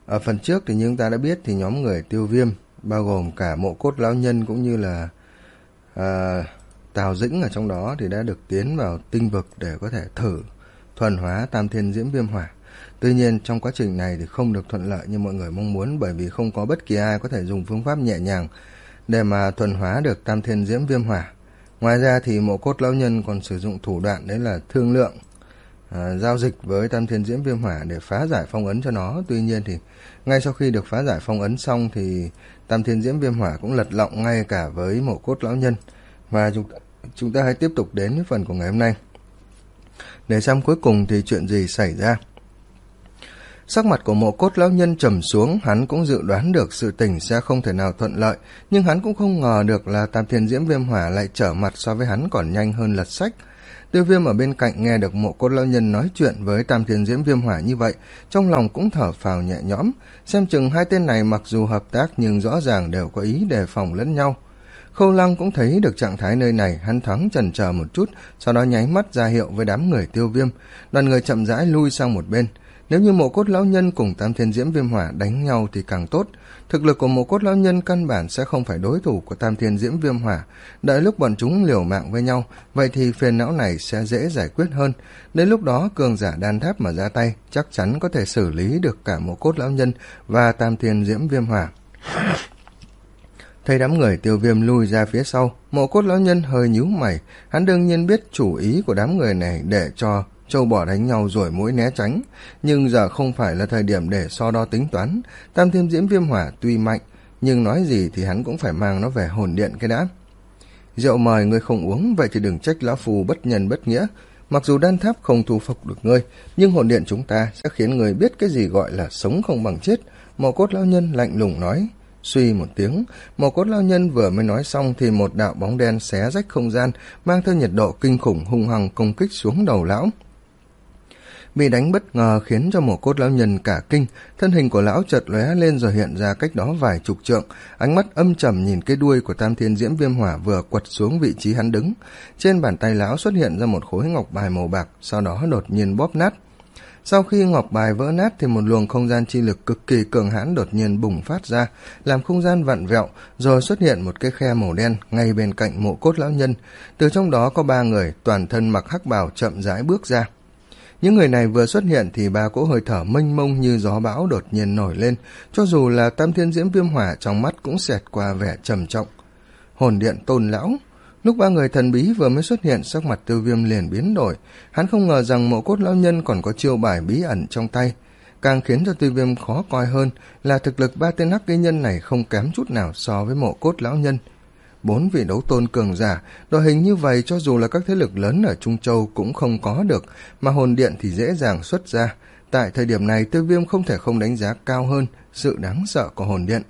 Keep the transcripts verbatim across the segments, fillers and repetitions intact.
Ở phần trước thì như chúng ta đã biết thì nhóm người Tiêu Viêm, bao gồm cả Mộ Cốt Lão Nhân cũng như là à, Tào Dĩnh ở trong đó, thì đã được tiến vào tinh vực để có thể thử thuần hóa Tam Thiên Diễm Viêm Hỏa. Tuy nhiên trong quá trình này thì không được thuận lợi như mọi người mong muốn, bởi vì không có bất kỳ ai có thể dùng phương pháp nhẹ nhàng để mà thuần hóa được Tam Thiên Diễm Viêm Hỏa. Ngoài ra thì Mộ Cốt Lão Nhân còn sử dụng thủ đoạn, đấy là thương lượng à, giao dịch với Tam Thiên Diễm Viêm Hỏa để phá giải phong ấn cho nó. Tuy nhiên thì ngay sau khi được phá giải phong ấn xong thì Tam Thiên Diễm Viêm Hỏa cũng lật lọng ngay cả với Mộ Cốt Lão Nhân. Và chúng, chúng ta hãy tiếp tục đến với phần của ngày hôm nay để xem cuối cùng thì chuyện gì xảy ra. Sắc mặt của Mộ Cốt Lão Nhân trầm xuống, hắn cũng dự đoán được sự tình sẽ không thể nào thuận lợi, nhưng hắn cũng không ngờ được là Tam Thiên Diễm Viêm Hỏa lại trở mặt so với hắn còn nhanh hơn lật sách. Tiêu Viêm ở bên cạnh nghe được Mộ Cốt Lão Nhân nói chuyện với Tam Thiên Diễm Viêm Hỏa như vậy, trong lòng cũng thở phào nhẹ nhõm, xem chừng hai tên này mặc dù hợp tác nhưng rõ ràng đều có ý đề phòng lẫn nhau. Khâu Lăng cũng thấy được trạng thái nơi này, hắn thoáng chần chờ một chút, sau đó nháy mắt ra hiệu với đám người Tiêu Viêm. Đoàn người chậm rãi lui sang một bên. Nếu như Mộ Cốt Lão Nhân cùng Tam Thiên Diễm Viêm Hỏa đánh nhau thì càng tốt. Thực lực của Mộ Cốt Lão Nhân căn bản sẽ không phải đối thủ của Tam Thiên Diễm Viêm Hỏa. Đợi lúc bọn chúng liều mạng với nhau, vậy thì phiền não này sẽ dễ giải quyết hơn. Đến lúc đó cường giả đan tháp mà ra tay, chắc chắn có thể xử lý được cả Mộ Cốt Lão Nhân và Tam Thiên Diễm Viêm Hỏa. Thấy đám người Tiêu Viêm lui ra phía sau, Mộ Cốt Lão Nhân hơi nhíu mày. Hắn đương nhiên biết chủ ý của đám người này để cho trâu bò đánh nhau rồi mũi né tránh, nhưng giờ không phải là thời điểm để so đo tính toán. Tam Thiên Diễm Viêm Hỏa tuy mạnh, nhưng nói gì thì hắn cũng phải mang nó về hồn điện cái đã. Rượu mời ngươi không uống, vậy thì đừng trách lão phù bất nhân bất nghĩa. Mặc dù đan tháp không thu phục được ngươi, nhưng hồn điện chúng ta sẽ khiến ngươi biết cái gì gọi là sống không bằng chết. Mộ Cốt Lão Nhân lạnh lùng nói. Suy một tiếng, Mộ Cốt Lão Nhân vừa mới nói xong thì một đạo bóng đen xé rách không gian, mang theo nhiệt độ kinh khủng hung hăng công kích xuống đầu lão. Bị đánh bất ngờ khiến cho Mộ Cốt Lão Nhân cả kinh, thân hình của lão chợt lóe lên rồi hiện ra cách đó vài chục trượng, ánh mắt âm trầm nhìn cái đuôi của Tam Thiên Diễm Viêm Hỏa vừa quật xuống vị trí hắn đứng. Trên bàn tay lão xuất hiện ra một khối ngọc bài màu bạc, sau đó đột nhiên bóp nát. Sau khi ngọc bài vỡ nát thì một luồng không gian chi lực cực kỳ cường hãn đột nhiên bùng phát ra, làm không gian vặn vẹo, rồi xuất hiện một cái khe màu đen ngay bên cạnh Mộ Cốt Lão Nhân. Từ trong đó có ba người toàn thân mặc hắc bào chậm rãi bước ra. Những người này vừa xuất hiện thì ba cỗ hơi thở mênh mông như gió bão đột nhiên nổi lên, cho dù là Tam Thiên Diễm Viêm Hỏa trong mắt cũng xẹt qua vẻ trầm trọng. Hồn điện Tôn lão. Lúc ba người thần bí vừa mới xuất hiện, sắc mặt Tiêu Viêm liền biến đổi. Hắn không ngờ rằng Mộ Cốt Lão Nhân còn có chiêu bài bí ẩn trong tay. Càng khiến cho Tiêu Viêm khó coi hơn là thực lực ba tên hắc y nhân này không kém chút nào so với Mộ Cốt Lão Nhân. Bốn vị đấu tôn cường giả, đội hình như vậy cho dù là các thế lực lớn ở Trung Châu cũng không có được, mà hồn điện thì dễ dàng xuất ra. Tại thời điểm này, Tiêu Viêm không thể không đánh giá cao hơn sự đáng sợ của hồn điện.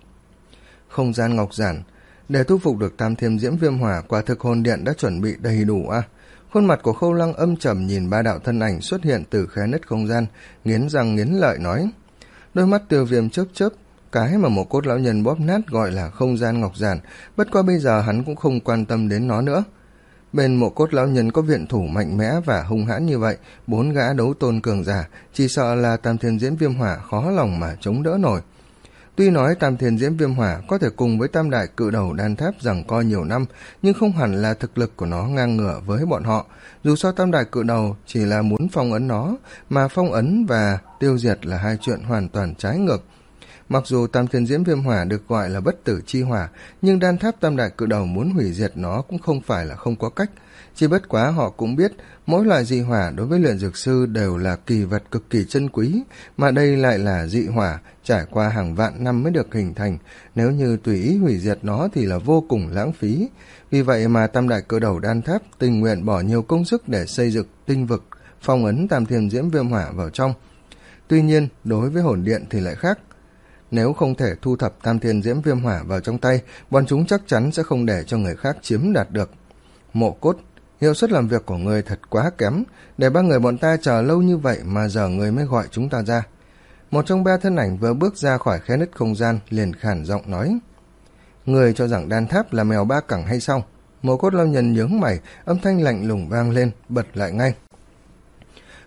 Không gian ngọc giản. Để thu phục được Tam Thiên Diễm Viêm Hỏa, quả thực hồn điện đã chuẩn bị đầy đủ à. Khuôn mặt của Khâu Lăng âm trầm nhìn ba đạo thân ảnh xuất hiện từ khe nứt không gian, nghiến răng nghiến lợi nói. Đôi mắt Tiêu Viêm chớp chớp, cái mà Mộ Cốt Lão Nhân bóp nát gọi là không gian ngọc giản, bất qua bây giờ hắn cũng không quan tâm đến nó nữa. Bên Mộ Cốt Lão Nhân có viện thủ mạnh mẽ và hung hãn như vậy, bốn gã đấu tôn cường giả, chỉ sợ là Tam Thiên Diễm Viêm Hỏa khó lòng mà chống đỡ nổi. Tuy nói Tam Thiên Diễm Viêm Hỏa có thể cùng với Tam Đại Cự Đầu đan tháp giằng co nhiều năm, nhưng không hẳn là thực lực của nó ngang ngửa với bọn họ. Dù sao Tam Đại Cự Đầu chỉ là muốn phong ấn nó, mà phong ấn và tiêu diệt là hai chuyện hoàn toàn trái ngược. Mặc dù Tam Thiên Diễm Viêm Hỏa được gọi là bất tử chi hỏa, nhưng đan tháp Tam Đại Cự Đầu muốn hủy diệt nó cũng không phải là không có cách. Chỉ bất quá họ cũng biết mỗi loại dị hỏa đối với luyện dược sư đều là kỳ vật cực kỳ chân quý, mà đây lại là dị hỏa trải qua hàng vạn năm mới được hình thành. Nếu như tùy ý hủy diệt nó thì là vô cùng lãng phí. Vì vậy mà Tam Đại Cự Đầu đan tháp tình nguyện bỏ nhiều công sức để xây dựng tinh vực, phong ấn Tam Thiên Diễm Viêm Hỏa vào trong. Tuy nhiên, đối với hồn điện thì lại khác. Nếu không thể thu thập Tam Thiên Diễm Viêm Hỏa vào trong tay, bọn chúng chắc chắn sẽ không để cho người khác chiếm đạt được. Mộ Cốt, hiệu suất làm việc của ngươi thật quá kém, để ba người bọn ta chờ lâu như vậy mà giờ ngươi mới gọi chúng ta ra. Một trong ba thân ảnh vừa bước ra khỏi khe nứt không gian liền khản giọng nói. Ngươi cho rằng đan tháp là mèo ba cẳng hay sao? Mộ Cốt Lão Nhân nhướng mày, âm thanh lạnh lùng vang lên, bật lại ngay.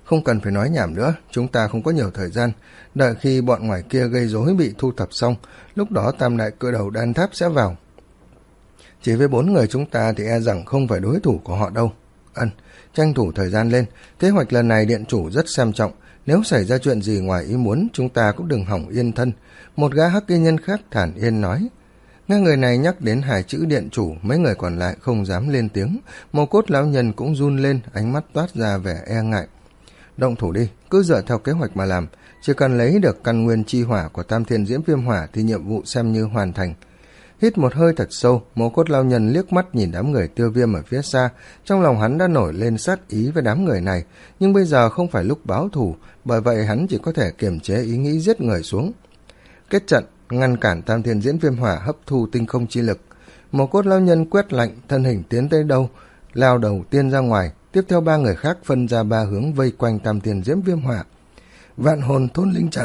không cần phải nói nhảm nữa, chúng ta không có nhiều thời gian. Đợi khi bọn ngoài kia gây rối bị thu thập xong, lúc đó tam đại cự đầu đan tháp sẽ vào. Chỉ với bốn người chúng ta thì e rằng không phải đối thủ của họ đâu. Ân, tranh thủ thời gian lên, kế hoạch lần này điện chủ rất xem trọng, nếu xảy ra chuyện gì ngoài ý muốn chúng ta cũng đừng hỏng yên thân. Một gã hắc y nhân khác thản yên nói. Nghe người này nhắc đến hai chữ điện chủ, mấy người còn lại không dám lên tiếng. Mồ Cốt lão nhân cũng run lên, ánh mắt toát ra vẻ e ngại. Động thủ đi, cứ dựa theo kế hoạch mà làm, chỉ cần lấy được căn nguyên chi hỏa của Tam Thiên Diễm Viêm Hỏa thì nhiệm vụ xem như hoàn thành. Hít một hơi thật sâu, Mồ Cốt lão nhân liếc mắt nhìn đám người Tiêu Viêm ở phía xa, trong lòng hắn đã nổi lên sát ý với đám người này, nhưng bây giờ không phải lúc báo thù, bởi vậy hắn chỉ có thể kiềm chế ý nghĩ giết người xuống. Kết trận, ngăn cản Tam Thiên Diễm Viêm Hỏa hấp thu tinh không chi lực. Mồ Cốt lão nhân quét lạnh, thân hình tiến tới đâu, lao đầu tiên ra ngoài, tiếp theo ba người khác phân ra ba hướng vây quanh Tam Thiên Diễm Viêm Hỏa. Vạn hồn thôn linh trận.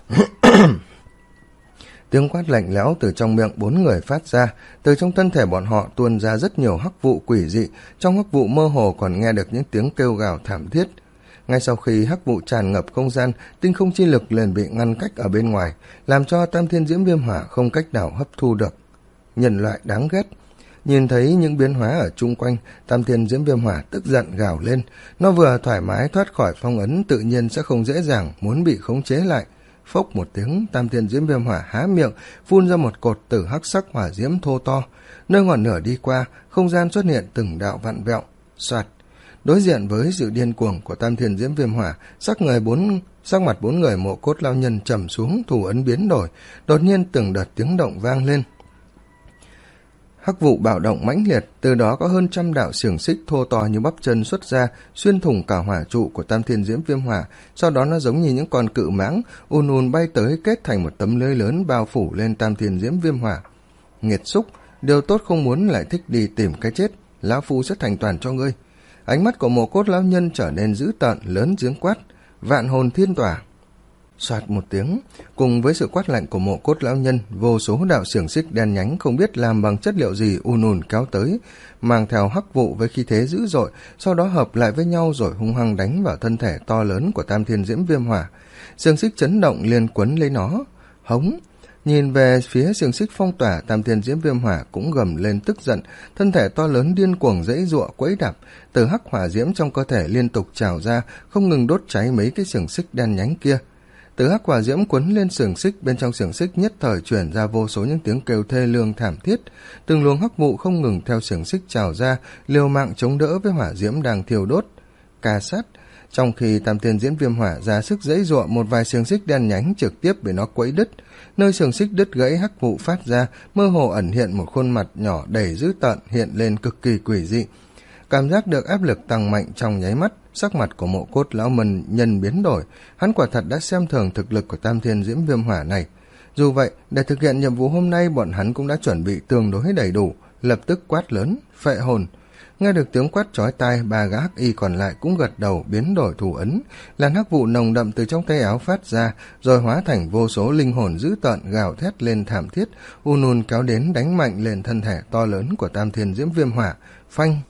Tiếng quát lạnh lẽo từ trong miệng bốn người phát ra, từ trong thân thể bọn họ tuôn ra rất nhiều hắc vụ quỷ dị, trong hắc vụ mơ hồ còn nghe được những tiếng kêu gào thảm thiết. Ngay sau khi hắc vụ tràn ngập không gian, tinh không chi lực liền bị ngăn cách ở bên ngoài, làm cho Tam Thiên Diễm Viêm Hỏa không cách nào hấp thu được. Nhân loại đáng ghét. Nhìn thấy những biến hóa ở chung quanh, Tam Thiên Diễm Viêm Hỏa tức giận gào lên. Nó vừa thoải mái thoát khỏi phong ấn tự nhiên sẽ không dễ dàng muốn bị khống chế lại. Phốc một tiếng, Tam Thiên Diễm Viêm Hỏa há miệng, phun ra một cột tử hắc sắc hỏa diễm thô to. Nơi ngọn lửa đi qua, không gian xuất hiện từng đạo vặn vẹo. Soạt. Đối diện với sự điên cuồng của Tam Thiên Diễm Viêm Hỏa, sắc người bốn sắc mặt bốn người Mộ Cốt lão nhân trầm xuống, thủ ấn biến đổi, đột nhiên từng đợt tiếng động vang lên. Hắc vụ bạo động mãnh liệt, từ đó có hơn trăm đạo xiềng xích thô to như bắp chân xuất ra, xuyên thủng cả hỏa trụ của Tam Thiên Diễm Viêm Hỏa, sau đó nó giống như những con cự mãng ùn ùn bay tới kết thành một tấm lưới lớn bao phủ lên Tam Thiên Diễm Viêm Hỏa. Nghiệt xúc, điều tốt không muốn lại thích đi tìm cái chết, lão phu sẽ thành toàn cho ngươi. Ánh mắt của Mộ Cốt lão nhân trở nên dữ tợn, lớn tiếng quát, vạn hồn thiên tỏa. Soạt một tiếng, cùng với sự quát lạnh của Mộ Cốt lão nhân, vô số đạo xiềng xích đen nhánh không biết làm bằng chất liệu gì ùn ùn kéo tới, mang theo hắc vụ với khí thế dữ dội, sau đó hợp lại với nhau rồi hung hăng đánh vào thân thể to lớn của Tam Thiên Diễm Viêm Hỏa. Xiềng xích chấn động liền quấn lấy nó. Hống! Nhìn về phía xiềng xích phong tỏa, Tam Thiên Diễm Viêm Hỏa cũng gầm lên tức giận, thân thể to lớn điên cuồng giãy giụa quẫy đạp, từ hắc hỏa diễm trong cơ thể liên tục trào ra, không ngừng đốt cháy mấy cái xiềng xích đen nhánh kia. Từ hắc hỏa diễm quấn lên xiềng xích, bên trong xiềng xích nhất thời truyền ra vô số những tiếng kêu thê lương thảm thiết, từng luồng hắc vụ không ngừng theo xiềng xích trào ra, liều mạng chống đỡ với hỏa diễm đang thiêu đốt. Ca sát. Trong khi Tam Thiên Diễm Viêm Hỏa ra sức giãy giụa, một vài xiềng xích đen nhánh trực tiếp bị nó quẫy đứt. Nơi xiềng xích đứt gãy, hắc vụ phát ra, mơ hồ ẩn hiện một khuôn mặt nhỏ đầy dữ tợn, hiện lên cực kỳ quỷ dị. Cảm giác được áp lực tăng mạnh trong nháy mắt, sắc mặt của Mộ Cốt lão mân nhân biến đổi, hắn quả thật đã xem thường thực lực của Tam Thiên Diễm Viêm Hỏa này. Dù vậy, để thực hiện nhiệm vụ hôm nay, bọn hắn cũng đã chuẩn bị tương đối đầy đủ, lập tức quát lớn, phệ hồn. Nghe được tiếng quát chói tai, ba gã hắc y còn lại cũng gật đầu biến đổi thủ ấn, làn hắc vụ nồng đậm từ trong tay áo phát ra, rồi hóa thành vô số linh hồn dữ tợn gào thét lên thảm thiết, ùn ùn kéo đến đánh mạnh lên thân thể to lớn của Tam Thiên Diễm Viêm Hỏa. Phanh!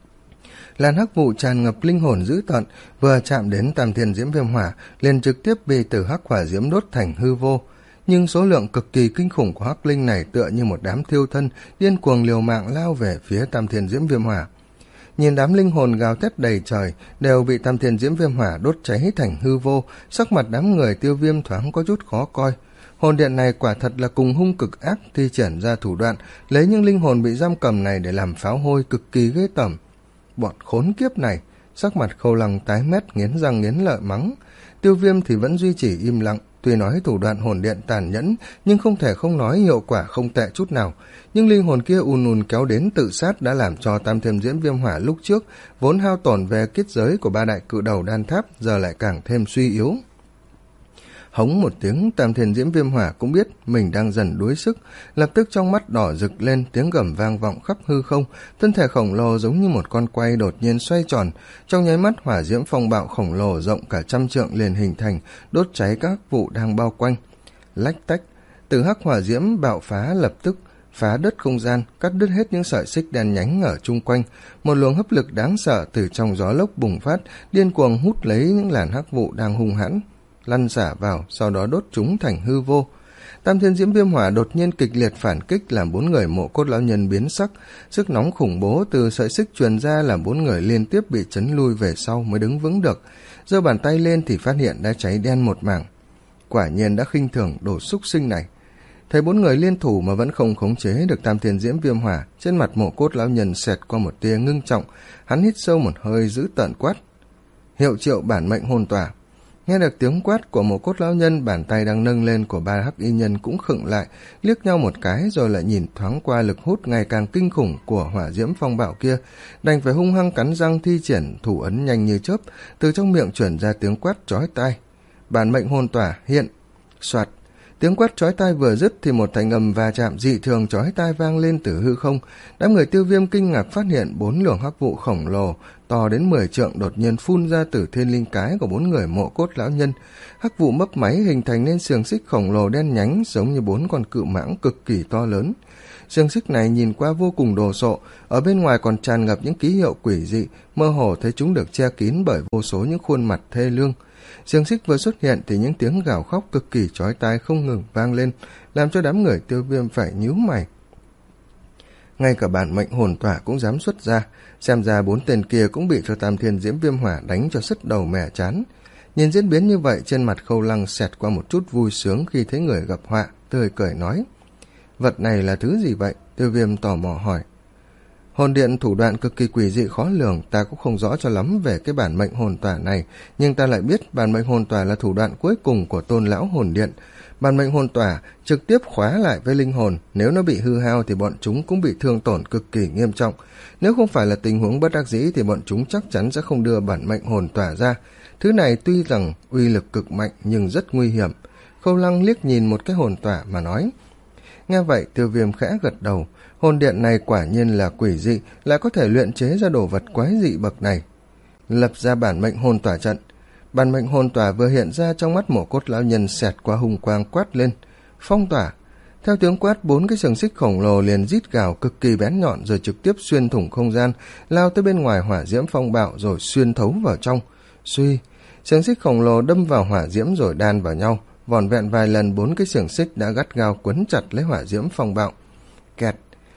Làn hắc vụ tràn ngập linh hồn dữ tợn, vừa chạm đến Tam Thiên Diễm Viêm Hỏa, liền trực tiếp bị từ hắc hỏa diễm đốt thành hư vô. Nhưng số lượng cực kỳ kinh khủng của hắc linh này tựa như một đám thiêu thân, điên cuồng liều mạng lao về phía Tam Thiên Diễm Viêm Hỏa. Nhìn đám linh hồn gào thét đầy trời, đều bị Tam Thiên Diễm Viêm Hỏa đốt cháy thành hư vô, sắc mặt đám người Tiêu Viêm thoáng có chút khó coi. Hồn điện này quả thật là cùng hung cực ác, thi triển ra thủ đoạn, lấy những linh hồn bị giam cầm này để làm pháo hôi cực kỳ ghê tởm. Bọn khốn kiếp này, sắc mặt Khâu Lăng tái mét, nghiến răng nghiến lợi mắng. Tiêu Viêm thì vẫn duy trì im lặng, tuy nói thủ đoạn hồn điện tàn nhẫn, nhưng không thể không nói hiệu quả không tệ chút nào. Nhưng linh hồn kia ùn ùn kéo đến tự sát đã làm cho Tam Thiên Diễm Viêm Hỏa lúc trước vốn hao tổn về kết giới của ba đại cự đầu đan tháp giờ lại càng thêm suy yếu. Hống một tiếng, Tam Thiên Diễm Viêm Hỏa cũng biết mình đang dần đuối sức, lập tức trong mắt đỏ rực lên, tiếng gầm vang vọng khắp hư không, thân thể khổng lồ giống như một con quay đột nhiên xoay tròn, trong nháy mắt hỏa diễm phong bạo khổng lồ rộng cả trăm trượng liền hình thành, đốt cháy các vụ đang bao quanh. Lách tách, từ hắc hỏa diễm bạo phá lập tức phá đứt không gian, cắt đứt hết những sợi xích đen nhánh ở chung quanh. Một luồng hấp lực đáng sợ từ trong gió lốc bùng phát, điên cuồng hút lấy những làn hắc vụ đang hung hãn, lăn xả vào, sau đó đốt chúng thành hư vô. Tam Thiên Diễm Viêm Hỏa đột nhiên kịch liệt phản kích, làm bốn người Mộ Cốt lão nhân biến sắc. Sức nóng khủng bố từ sợi xích truyền ra làm bốn người liên tiếp bị chấn lui về sau mới đứng vững được. Giơ bàn tay lên thì phát hiện đã cháy đen một mảng. Quả nhiên đã khinh thường đồ xúc sinh này. Thấy bốn người liên thủ mà vẫn không khống chế được Tam Thiên Diễm Viêm Hỏa, trên mặt Mộ Cốt lão nhân xẹt qua một tia ngưng trọng. Hắn hít sâu một hơi, giữ tợn quát: Hiệu triệu bản mệnh hồn tỏa. Nghe được tiếng quát của Mộ Cốt lão nhân, bàn tay đang nâng lên của ba hắc y nhân cũng khựng lại, liếc nhau một cái rồi lại nhìn thoáng qua lực hút ngày càng kinh khủng của hỏa diễm phong bạo kia, đành phải hung hăng cắn răng thi triển thủ ấn nhanh như chớp. Từ trong miệng truyền ra tiếng quát chói tai: Bản mệnh hồn tỏa hiện. Soạt. Tiếng quát chói tai vừa dứt thì một thanh âm va chạm dị thường chói tai vang lên từ hư không. Đám người Tiêu Viêm kinh ngạc phát hiện bốn luồng hắc vụ khổng lồ to đến mười trượng đột nhiên phun ra từ thiên linh cái của bốn người Mộ Cốt lão nhân. Hắc vụ mấp máy hình thành nên xiềng xích khổng lồ đen nhánh giống như bốn con cự mãng cực kỳ to lớn. Xiềng xích này nhìn qua vô cùng đồ sộ, ở bên ngoài còn tràn ngập những ký hiệu quỷ dị, mơ hồ thấy chúng được che kín bởi vô số những khuôn mặt thê lương. Xiềng xích vừa xuất hiện thì những tiếng gào khóc cực kỳ chói tai không ngừng vang lên, làm cho đám người Tiêu Viêm phải nhíu mày. Ngay cả bản mệnh hồn tỏa cũng dám xuất ra, xem ra bốn tên kia cũng bị cho Tam Thiên Diễm Viêm Hỏa đánh cho sứt đầu mẻ chán. Nhìn diễn biến như vậy, trên mặt Khâu Lăng xẹt qua một chút vui sướng khi thấy người gặp họa, tươi cười nói: Vật này là thứ gì vậy? Tiêu Viêm tò mò hỏi. Hồn điện thủ đoạn cực kỳ quỷ dị khó lường, ta cũng không rõ cho lắm về cái bản mệnh hồn tỏa này, nhưng ta lại biết bản mệnh hồn tỏa là thủ đoạn cuối cùng của Tôn lão hồn điện. Bản mệnh hồn tỏa trực tiếp khóa lại với linh hồn, nếu nó bị hư hao thì bọn chúng cũng bị thương tổn cực kỳ nghiêm trọng. Nếu không phải là tình huống bất đắc dĩ thì bọn chúng chắc chắn sẽ không đưa bản mệnh hồn tỏa ra. Thứ này tuy rằng uy lực cực mạnh nhưng rất nguy hiểm. Khâu Lăng liếc nhìn một cái hồn tỏa mà nói. Nghe vậy, Tiêu Viêm khẽ gật đầu. Hồn điện này quả nhiên là quỷ dị, lại có thể luyện chế ra đồ vật quái dị bậc này. Lập ra bản mệnh hồn tỏa trận. Bản mệnh hồn tỏa vừa hiện ra, trong mắt Mộ Cốt lão nhân xẹt qua hung quang quát lên: Phong tỏa. Theo tiếng quát, bốn cái xiềng xích khổng lồ liền rít gào cực kỳ bén nhọn rồi trực tiếp xuyên thủng không gian, lao tới bên ngoài hỏa diễm phong bạo rồi xuyên thấu vào trong. Suy, xiềng xích khổng lồ đâm vào hỏa diễm rồi đan vào nhau, vỏn vẹn vài lần bốn cái xiềng xích đã gắt gao quấn chặt lấy hỏa diễm phong bạo. Kẹt.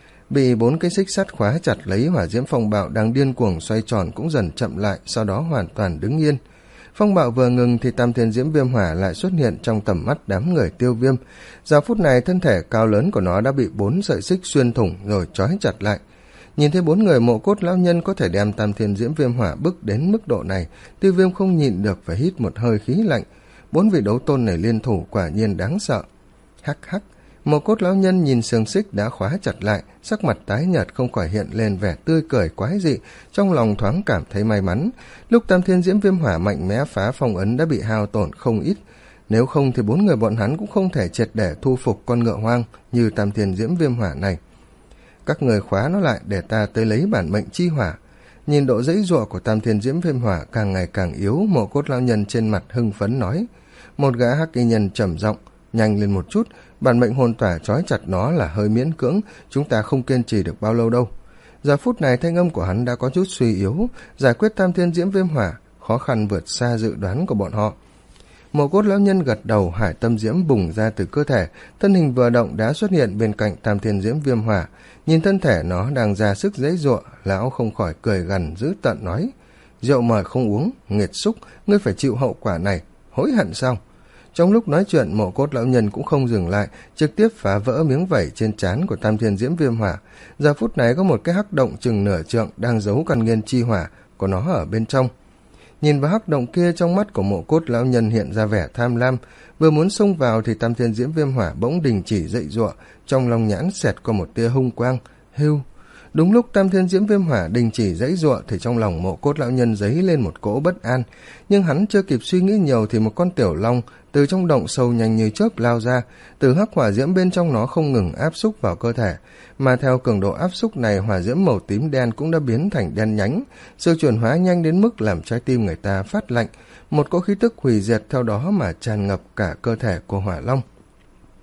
Bị bốn cái xích sắt khóa chặt lấy, hỏa diễm phong bạo đang điên cuồng xoay tròn cũng dần chậm lại, sau đó hoàn toàn đứng yên. Phong bạo vừa ngừng thì Tam Thiên Diễm Viêm Hỏa lại xuất hiện trong tầm mắt đám người Tiêu Viêm. Giờ phút này thân thể cao lớn của nó đã bị bốn sợi xích xuyên thủng rồi trói chặt lại. Nhìn thấy bốn người Mộ Cốt lão nhân có thể đem Tam Thiên Diễm Viêm Hỏa bức đến mức độ này, Tiêu Viêm không nhịn được phải hít một hơi khí lạnh. Bốn vị đấu tôn này liên thủ quả nhiên đáng sợ. Hắc hắc. Mộ Cốt lão nhân nhìn xiềng xích đã khóa chặt lại, sắc mặt tái nhợt không khỏi hiện lên vẻ tươi cười quái dị, trong lòng thoáng cảm thấy may mắn. Lúc Tam Thiên Diễm Viêm Hỏa mạnh mẽ phá phong ấn đã bị hao tổn không ít, nếu không thì bốn người bọn hắn cũng không thể triệt để thu phục con ngựa hoang như Tam Thiên Diễm Viêm Hỏa này. Các người khóa nó lại để ta tới lấy bản mệnh chi hỏa. Nhìn độ dãy dụa của Tam Thiên Diễm Viêm Hỏa càng ngày càng yếu, Mộ Cốt lão nhân trên mặt hưng phấn nói. Một gã hắc y nhân trầm giọng: Nhanh lên một chút, bản mệnh hồn tỏa trói chặt nó là hơi miễn cưỡng, chúng ta không kiên trì được bao lâu đâu. Giờ phút này thanh âm của hắn đã có chút suy yếu, giải quyết Tam Thiên Diễm Viêm Hỏa khó khăn vượt xa dự đoán của bọn họ. Mộ Cốt lão nhân gật đầu, hải tâm diễm bùng ra từ cơ thể, thân hình vừa động đã xuất hiện bên cạnh Tam Thiên Diễm Viêm Hỏa. Nhìn thân thể nó đang ra sức giãy giụa, lão không khỏi cười gằn dữ tợn nói: Rượu mời không uống, nghiệt xúc, ngươi phải chịu hậu quả này, hối hận sao? Trong lúc nói chuyện, Mộ Cốt lão nhân cũng không dừng lại, trực tiếp phá vỡ miếng vảy trên trán của Tam Thiên Diễm Viêm Hỏa. Giờ phút này có một cái hắc động chừng nửa trượng đang giấu căn nguyên chi hỏa của nó ở bên trong. Nhìn vào hắc động kia, trong mắt của Mộ Cốt lão nhân hiện ra vẻ tham lam, vừa muốn xông vào thì Tam Thiên Diễm Viêm Hỏa bỗng đình chỉ dậy giụa, trong lòng nhãn xẹt qua một tia hung quang. Hưu. Đúng lúc Tam Thiên Diễm Viêm Hỏa đình chỉ dãy giụa thì trong lòng Mộ Cốt lão nhân dấy lên một cỗ bất an, nhưng hắn chưa kịp suy nghĩ nhiều thì một con tiểu long từ trong động sâu nhanh như chớp lao ra, từ hắc hỏa diễm bên trong nó không ngừng áp xúc vào cơ thể, mà theo cường độ áp xúc này, hỏa diễm màu tím đen cũng đã biến thành đen nhánh, sự chuyển hóa nhanh đến mức làm trái tim người ta phát lạnh, một cỗ khí tức hủy diệt theo đó mà tràn ngập cả cơ thể của hỏa long.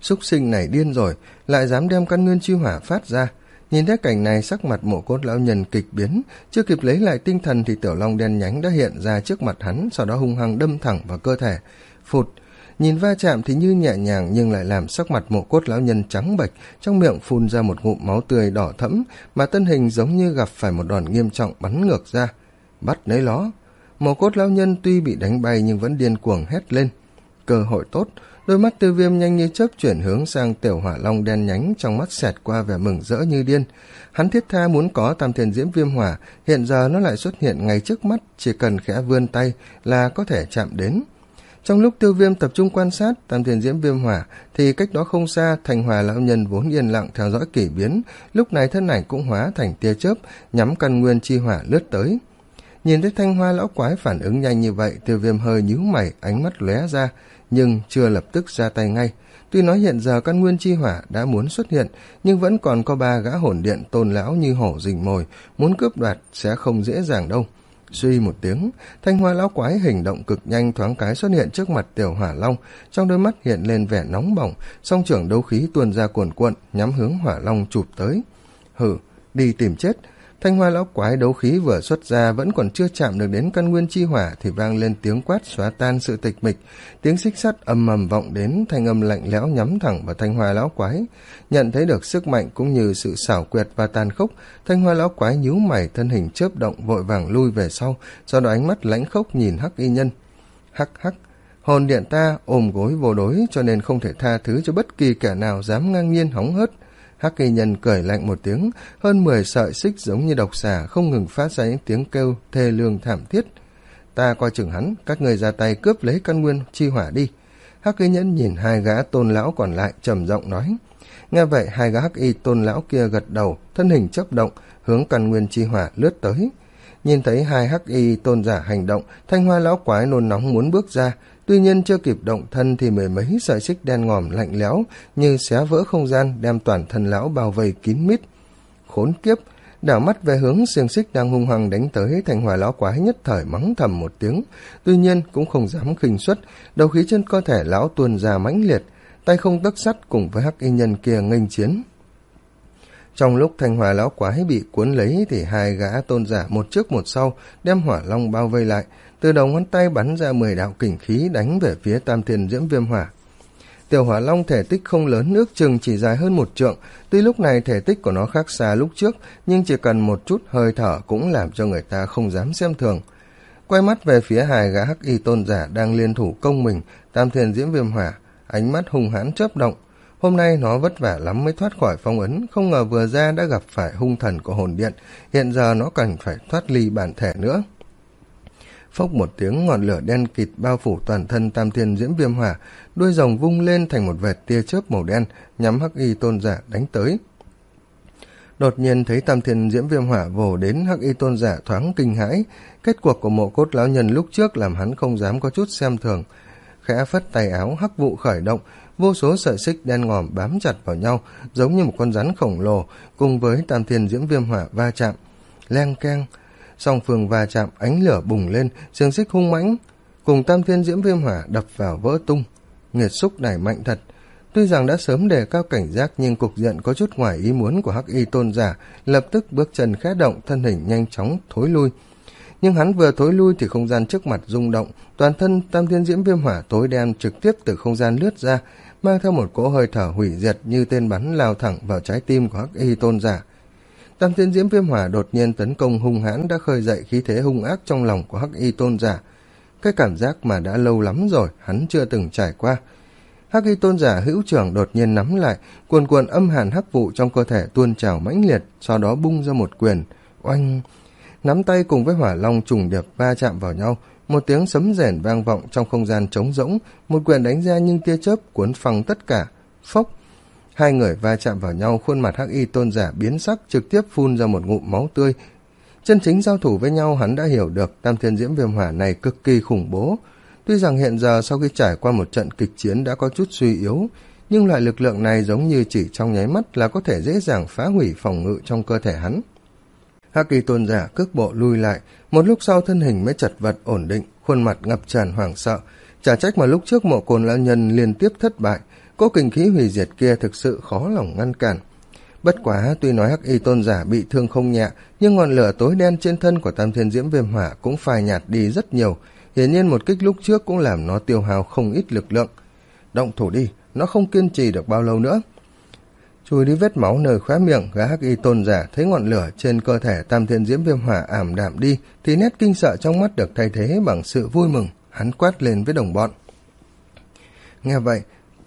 Súc sinh này điên rồi, lại dám đem căn nguyên chi hỏa phát ra. Nhìn thấy cảnh này, sắc mặt Mộ Cốt lão nhân kịch biến, chưa kịp lấy lại tinh thần thì tiểu long đen nhánh đã hiện ra trước mặt hắn, sau đó hung hăng đâm thẳng vào cơ thể. Phụt, nhìn va chạm thì như nhẹ nhàng nhưng lại làm sắc mặt Mộ Cốt lão nhân trắng bệch, trong miệng phun ra một ngụm máu tươi đỏ thẫm, mà thân hình giống như gặp phải một đòn nghiêm trọng bắn ngược ra. Bắt lấy nó. Mộ Cốt lão nhân tuy bị đánh bay nhưng vẫn điên cuồng hét lên. Cơ hội tốt. Đôi mắt Tiêu Viêm nhanh như chớp chuyển hướng sang tiểu hỏa long đen nhánh, trong mắt xẹt qua vẻ mừng rỡ như điên. Hắn thiết tha muốn có Tam Thiên Diễm Viêm Hỏa, hiện giờ nó lại xuất hiện ngay trước mắt, chỉ cần khẽ vươn tay là có thể chạm đến. Trong lúc Tiêu Viêm tập trung quan sát Tam Thiên Diễm Viêm Hỏa thì cách đó không xa, Thanh Hoa lão nhân vốn yên lặng theo dõi kỳ biến, lúc này thân ảnh cũng hóa thành tia chớp, nhắm căn nguyên chi hỏa lướt tới. Nhìn thấy Thanh Hoa lão quái phản ứng nhanh như vậy, Tiêu Viêm hơi nhíu mày, ánh mắt lóe ra, nhưng chưa lập tức ra tay ngay. Tuy nói hiện giờ căn nguyên chi hỏa đã muốn xuất hiện, nhưng vẫn còn có ba gã hồn điện tôn lão như hổ rình mồi, muốn cướp đoạt sẽ không dễ dàng đâu. Suy một tiếng, Thanh Hoa lão quái hành động cực nhanh, thoáng cái xuất hiện trước mặt tiểu hỏa long, trong đôi mắt hiện lên vẻ nóng bỏng, song trưởng đấu khí tuôn ra cuồn cuộn, nhắm hướng hỏa long chụp tới. Hử, đi tìm chết. Thanh Hoa lão quái đấu khí vừa xuất ra vẫn còn chưa chạm được đến căn nguyên chi hỏa thì vang lên tiếng quát xóa tan sự tịch mịch, tiếng xích sắt ầm ầm vọng đến, thanh âm lạnh lẽo nhắm thẳng vào Thanh Hoa lão quái. Nhận thấy được sức mạnh cũng như sự xảo quyệt và tàn khốc, Thanh Hoa lão quái nhíu mày, thân hình chớp động vội vàng lui về sau, sau đó ánh mắt lãnh khốc nhìn Hắc Y Nhân. Hắc hắc, hồn điện ta ôm gối vô đối, cho nên không thể tha thứ cho bất kỳ kẻ nào dám ngang nhiên hóng hớt. Hắc Y Nhân cười lạnh một tiếng, hơn mười sợi xích giống như độc xà không ngừng phát ra những tiếng kêu thê lương thảm thiết. Ta coi chừng hắn, các người ra tay cướp lấy căn nguyên chi hỏa đi. Hắc Y Nhân nhìn hai gã tôn lão còn lại trầm giọng nói. Nghe vậy, hai gã Hắc Y tôn lão kia gật đầu, thân hình chớp động, hướng căn nguyên chi hỏa lướt tới. Nhìn thấy hai Hắc Y tôn giả hành động, Thanh Hoa lão quái nôn nóng muốn bước ra. Tuy nhiên chưa kịp động thân thì mười mấy sợi xích đen ngòm lạnh lẽo như xé vỡ không gian, đem toàn thân lão bao vây kín mít. Khốn kiếp! Đảo mắt về hướng xiềng xích đang hung hăng đánh tới, Thanh Hoa lão quái nhất thời mắng thầm một tiếng, tuy nhiên cũng không dám khinh suất, đầu khí trên cơ thể lão tuôn ra mãnh liệt, tay không tấc sắt cùng với Hắc Y Nhân kia nghênh chiến. Trong lúc Thanh Hoa lão quái bị cuốn lấy thì hai gã tôn giả một trước một sau đem hỏa long bao vây lại, từ đầu ngón tay bắn ra mười đạo kình khí đánh về phía Tam Thiên Diễm Viêm Hỏa. Tiểu hỏa long thể tích không lớn, ước chừng chỉ dài hơn một trượng, tuy lúc này thể tích của nó khác xa lúc trước, nhưng chỉ cần một chút hơi thở cũng làm cho người ta không dám xem thường. Quay mắt về phía hai gã Hắc Y tôn giả đang liên thủ công mình, Tam Thiên Diễm Viêm Hỏa, ánh mắt hung hãn chớp động. Hôm nay nó vất vả lắm mới thoát khỏi phong ấn, không ngờ vừa ra đã gặp phải hung thần của hồn điện, hiện giờ nó cần phải thoát ly bản thể nữa. Phốc một tiếng, ngọn lửa đen kịt bao phủ toàn thân Tam Thiên Diễm Viêm Hỏa, đuôi rồng vung lên thành một vệt tia chớp màu đen, nhắm Hắc Y tôn giả đánh tới. Đột nhiên thấy Tam Thiên Diễm Viêm Hỏa vồ đến, Hắc Y tôn giả thoáng kinh hãi, kết cuộc của Mộ Cốt lão nhân lúc trước làm hắn không dám có chút xem thường. Khẽ phất tay áo, hắc vụ khởi động, vô số sợi xích đen ngòm bám chặt vào nhau, giống như một con rắn khổng lồ, cùng với Tam Thiên Diễm Viêm Hỏa va chạm. Leng keng, song phương va chạm, ánh lửa bùng lên, xiềng xích hung mãnh cùng Tam Thiên Diễm Viêm Hỏa đập vào vỡ tung. Nghiệt xúc này mạnh thật. Tuy rằng đã sớm đề cao cảnh giác, nhưng cục diện có chút ngoài ý muốn của Hắc Y tôn giả, lập tức bước chân khẽ động, thân hình nhanh chóng thối lui. Nhưng hắn vừa thối lui thì không gian trước mặt rung động, toàn thân Tam Thiên Diễm Viêm Hỏa tối đen trực tiếp từ không gian lướt ra, mang theo một cỗ hơi thở hủy diệt như tên bắn lao thẳng vào trái tim của Hắc Y tôn giả. Tam Thiên Diễm Viêm Hỏa đột nhiên tấn công hung hãn đã khơi dậy khí thế hung ác trong lòng của Hắc Y tôn giả. Cái cảm giác mà đã lâu lắm rồi hắn chưa từng trải qua. Hắc Y tôn giả hữu trưởng đột nhiên nắm lại, cuồn cuộn âm hàn hắc vụ trong cơ thể tuôn trào mãnh liệt, sau đó bung ra một quyền. Oanh! Nắm tay cùng với hỏa long trùng điệp va chạm vào nhau, một tiếng sấm rền vang vọng trong không gian trống rỗng, một quyền đánh ra nhưng tia chớp cuốn phăng tất cả. Phốc! Hai người va chạm vào nhau, khuôn mặt Hắc Y tôn giả biến sắc, trực tiếp phun ra một ngụm máu tươi. Chân chính giao thủ với nhau, hắn đã hiểu được Tam Thiên Diễm Viêm Hỏa này cực kỳ khủng bố. Tuy rằng hiện giờ sau khi trải qua một trận kịch chiến đã có chút suy yếu, nhưng loại lực lượng này giống như chỉ trong nháy mắt là có thể dễ dàng phá hủy phòng ngự trong cơ thể hắn. Hắc Y tôn giả cước bộ lui lại, một lúc sau thân hình mới chật vật ổn định, khuôn mặt ngập tràn hoảng sợ, Chả trách mà lúc trước Mộ Côn lão nhân liên tiếp thất bại, cỗ kình khí hủy diệt kia thực sự khó lòng ngăn cản. Bất quá tuy nói hắc y tôn giả bị thương không nhẹ, nhưng ngọn lửa tối đen trên thân của Tam Thiên Diễm Viêm Hỏa cũng phai nhạt đi rất nhiều, hiển nhiên một kích lúc trước cũng làm nó tiêu hao không ít lực lượng. Động thủ đi, nó không kiên trì được bao lâu nữa. Chùi đi vết máu nơi khóe miệng, gã hắc y tôn giả thấy ngọn lửa trên cơ thể Tam Thiên Diễm Viêm Hỏa ảm đạm đi, thì nét kinh sợ trong mắt được thay thế bằng sự vui mừng. Hắn quát lên với đồng bọn. Nghe vậy,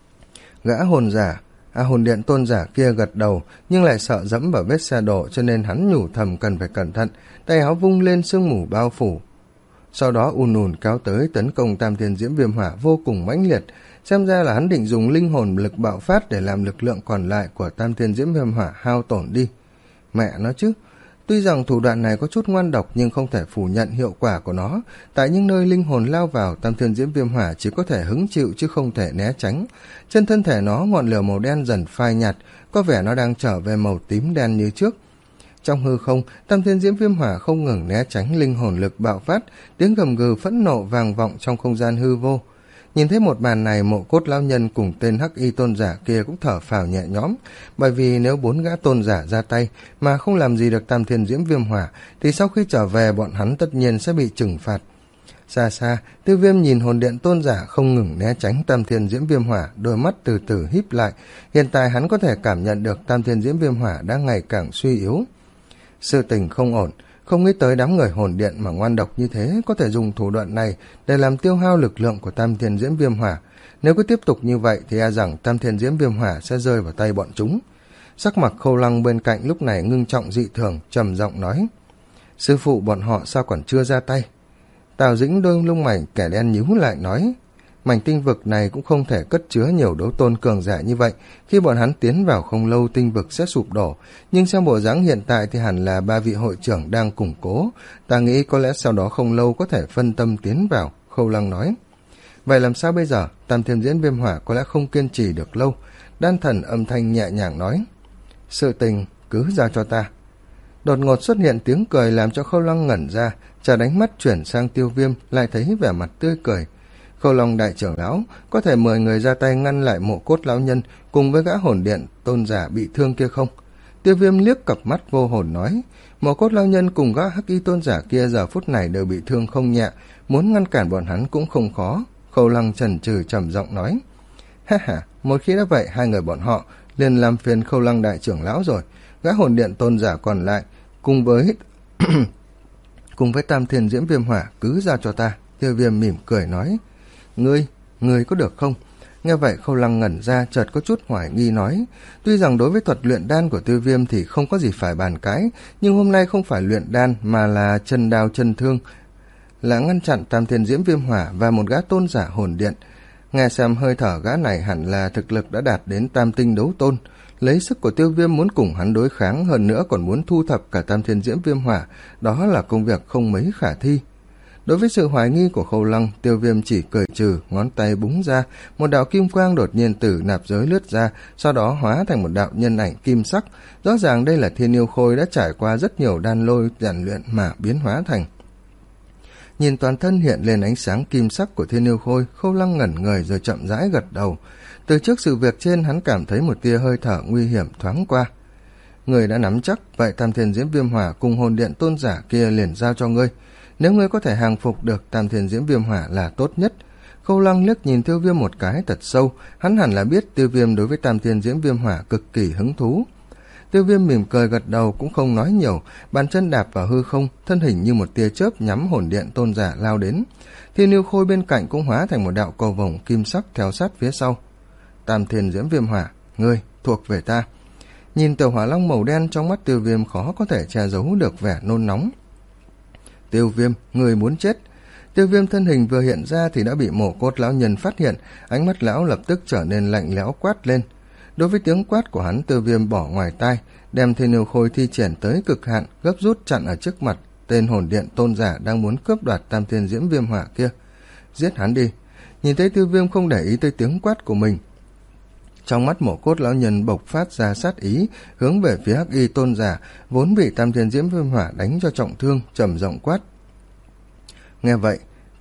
gã hồn giả à hồn điện tôn giả kia gật đầu, nhưng lại sợ dẫm vào vết xe đổ, cho nên hắn nhủ thầm cần phải cẩn thận, tay áo vung lên sương mù bao phủ. Sau đó ùn ùn kéo tới tấn công Tam Thiên Diễm Viêm Hỏa vô cùng mãnh liệt. Xem ra là hắn định dùng linh hồn lực bạo phát để làm lực lượng còn lại của Tam Thiên Diễm Viêm Hỏa hao tổn đi. Mẹ nó chứ, tuy rằng thủ đoạn này có chút ngoan độc nhưng không thể phủ nhận hiệu quả của nó. Tại những nơi linh hồn lao vào, Tam Thiên Diễm Viêm Hỏa chỉ có thể hứng chịu chứ không thể né tránh. Trên thân thể nó, ngọn lửa màu đen dần phai nhạt, có vẻ nó đang trở về màu tím đen như trước. Trong hư không, Tam Thiên Diễm Viêm Hỏa không ngừng né tránh linh hồn lực bạo phát, tiếng gầm gừ phẫn nộ vang vọng trong không gian hư vô. Nhìn thấy một màn này, Mộ Cốt lão nhân cùng tên hắc y tôn giả kia cũng thở phào nhẹ nhõm, bởi vì nếu bốn gã tôn giả ra tay mà không làm gì được Tam Thiên Diễm Viêm Hỏa thì sau khi trở về bọn hắn tất nhiên sẽ bị trừng phạt. Xa xa, Tiêu Viêm nhìn hồn điện tôn giả không ngừng né tránh Tam Thiên Diễm Viêm Hỏa, đôi mắt từ từ híp lại. Hiện tại hắn có thể cảm nhận được Tam Thiên Diễm Viêm Hỏa đang ngày càng suy yếu. Sự tình không ổn, không nghĩ tới đám người hồn điện mà ngoan độc như thế có thể dùng thủ đoạn này để làm tiêu hao lực lượng của Tam Thiên Diễm Viêm Hỏa. Nếu cứ tiếp tục như vậy thì e rằng Tam Thiên Diễm Viêm Hỏa sẽ rơi vào tay bọn chúng. Sắc mặt Khâu Lăng bên cạnh lúc này ngưng trọng dị thường, trầm giọng nói: Sư phụ bọn họ sao còn chưa ra tay? Tào Dĩnh đôi lông mày kẻ đen nhíu lại nói: Mảnh tinh vực này cũng không thể cất chứa nhiều đấu tôn cường giả như vậy, khi bọn hắn tiến vào không lâu tinh vực sẽ sụp đổ, nhưng xem bộ dáng hiện tại thì hẳn là ba vị hội trưởng đang củng cố, ta nghĩ có lẽ sau đó không lâu có thể phân tâm tiến vào. Khâu Lăng nói: Vậy làm sao bây giờ? Tam Thiên Diễm Viêm Hỏa có lẽ không kiên trì được lâu. Đan Thần âm thanh nhẹ nhàng nói: Sự tình cứ giao cho ta. Đột ngột xuất hiện tiếng cười làm cho Khâu Lăng ngẩn ra, chả đánh mắt chuyển sang Tiêu Viêm, lại thấy vẻ mặt tươi cười. Khâu Long đại trưởng lão có thể mời người ra tay ngăn lại Mộ Cốt lão nhân cùng với gã hồn điện tôn giả bị thương kia không? Tiêu Viêm liếc cặp mắt vô hồn nói: Mộ Cốt lão nhân cùng gã hắc y tôn giả kia giờ phút này đều bị thương không nhẹ, muốn ngăn cản bọn hắn cũng không khó. Khâu Lăng chần chừ trầm giọng nói: Ha ha, một khi đã vậy hai người bọn họ liền làm phiền Khâu Lăng đại trưởng lão rồi. Gã hồn điện tôn giả còn lại cùng với cùng với Tam Thiên Diễm Viêm Hỏa cứ giao cho ta. Tiêu Viêm mỉm cười nói: Ngươi, ngươi có được không? Nghe vậy Khâu Lăng ngẩn ra, chợt có chút hoài nghi nói: Tuy rằng đối với thuật luyện đan của Tiêu Viêm thì không có gì phải bàn cãi, nhưng hôm nay không phải luyện đan mà là chân đao chân thương, là ngăn chặn Tam Thiên Diễm Viêm Hỏa và một gã tôn giả hồn điện. Nghe xem hơi thở gã này hẳn là thực lực đã đạt đến tam tinh đấu tôn. Lấy sức của Tiêu Viêm muốn cùng hắn đối kháng, hơn nữa còn muốn thu thập cả Tam Thiên Diễm Viêm Hỏa, đó là công việc không mấy khả thi. Đối với sự hoài nghi của Khâu Lăng, Tiêu Viêm chỉ cười trừ, ngón tay búng ra, một đạo kim quang đột nhiên từ nạp giới lướt ra, sau đó hóa thành một đạo nhân ảnh kim sắc. Rõ ràng đây là Thiên Yêu Khôi đã trải qua rất nhiều đan lôi rèn luyện mà biến hóa thành. Nhìn toàn thân hiện lên ánh sáng kim sắc của Thiên Yêu Khôi, Khâu Lăng ngẩn người rồi chậm rãi gật đầu. Từ trước sự việc trên, hắn cảm thấy một tia hơi thở nguy hiểm thoáng qua. Người đã nắm chắc, vậy Tam Thiên Diễm Viêm Hỏa cùng hồn điện tôn giả kia liền giao cho ngươi. Nếu ngươi có thể hàng phục được Tam Thiên Diễm Viêm Hỏa là tốt nhất. Khâu Lăng liếc nhìn Tiêu Viêm một cái thật sâu, hắn hẳn là biết Tiêu Viêm đối với Tam Thiên Diễm Viêm Hỏa cực kỳ hứng thú. Tiêu Viêm mỉm cười gật đầu cũng không nói nhiều, bàn chân đạp vào hư không, thân hình như một tia chớp nhắm hồn điện tôn giả lao đến. Thiên Yêu Khôi bên cạnh cũng hóa thành một đạo cầu vồng kim sắc theo sát phía sau. Tam Thiên Diễm Viêm Hỏa, ngươi thuộc về ta. Nhìn tiểu hỏa long màu đen trong mắt Tiêu Viêm khó có thể che giấu được vẻ nôn nóng. Tiêu Viêm, người muốn chết. Tiêu Viêm thân hình vừa hiện ra thì đã bị Mộ Cốt lão nhân phát hiện, ánh mắt lão lập tức trở nên lạnh lẽo quát lên. Đối với tiếng quát của hắn, Tiêu Viêm bỏ ngoài tai, đem Thiên Yêu Khôi thi triển tới cực hạn, gấp rút chặn ở trước mặt tên hồn điện tôn giả đang muốn cướp đoạt Tam Thiên Diễm Viêm Hỏa kia. Giết hắn đi. Nhìn thấy Tiêu Viêm không để ý tới tiếng quát của mình, trong mắt Mộ Cốt lão nhân bộc phát ra sát ý, hướng về phía hắc y tôn giả vốn bị Tam Thiên Diễm Viêm Hỏa đánh cho trọng thương, trầm giọng quát. Nghe vậy,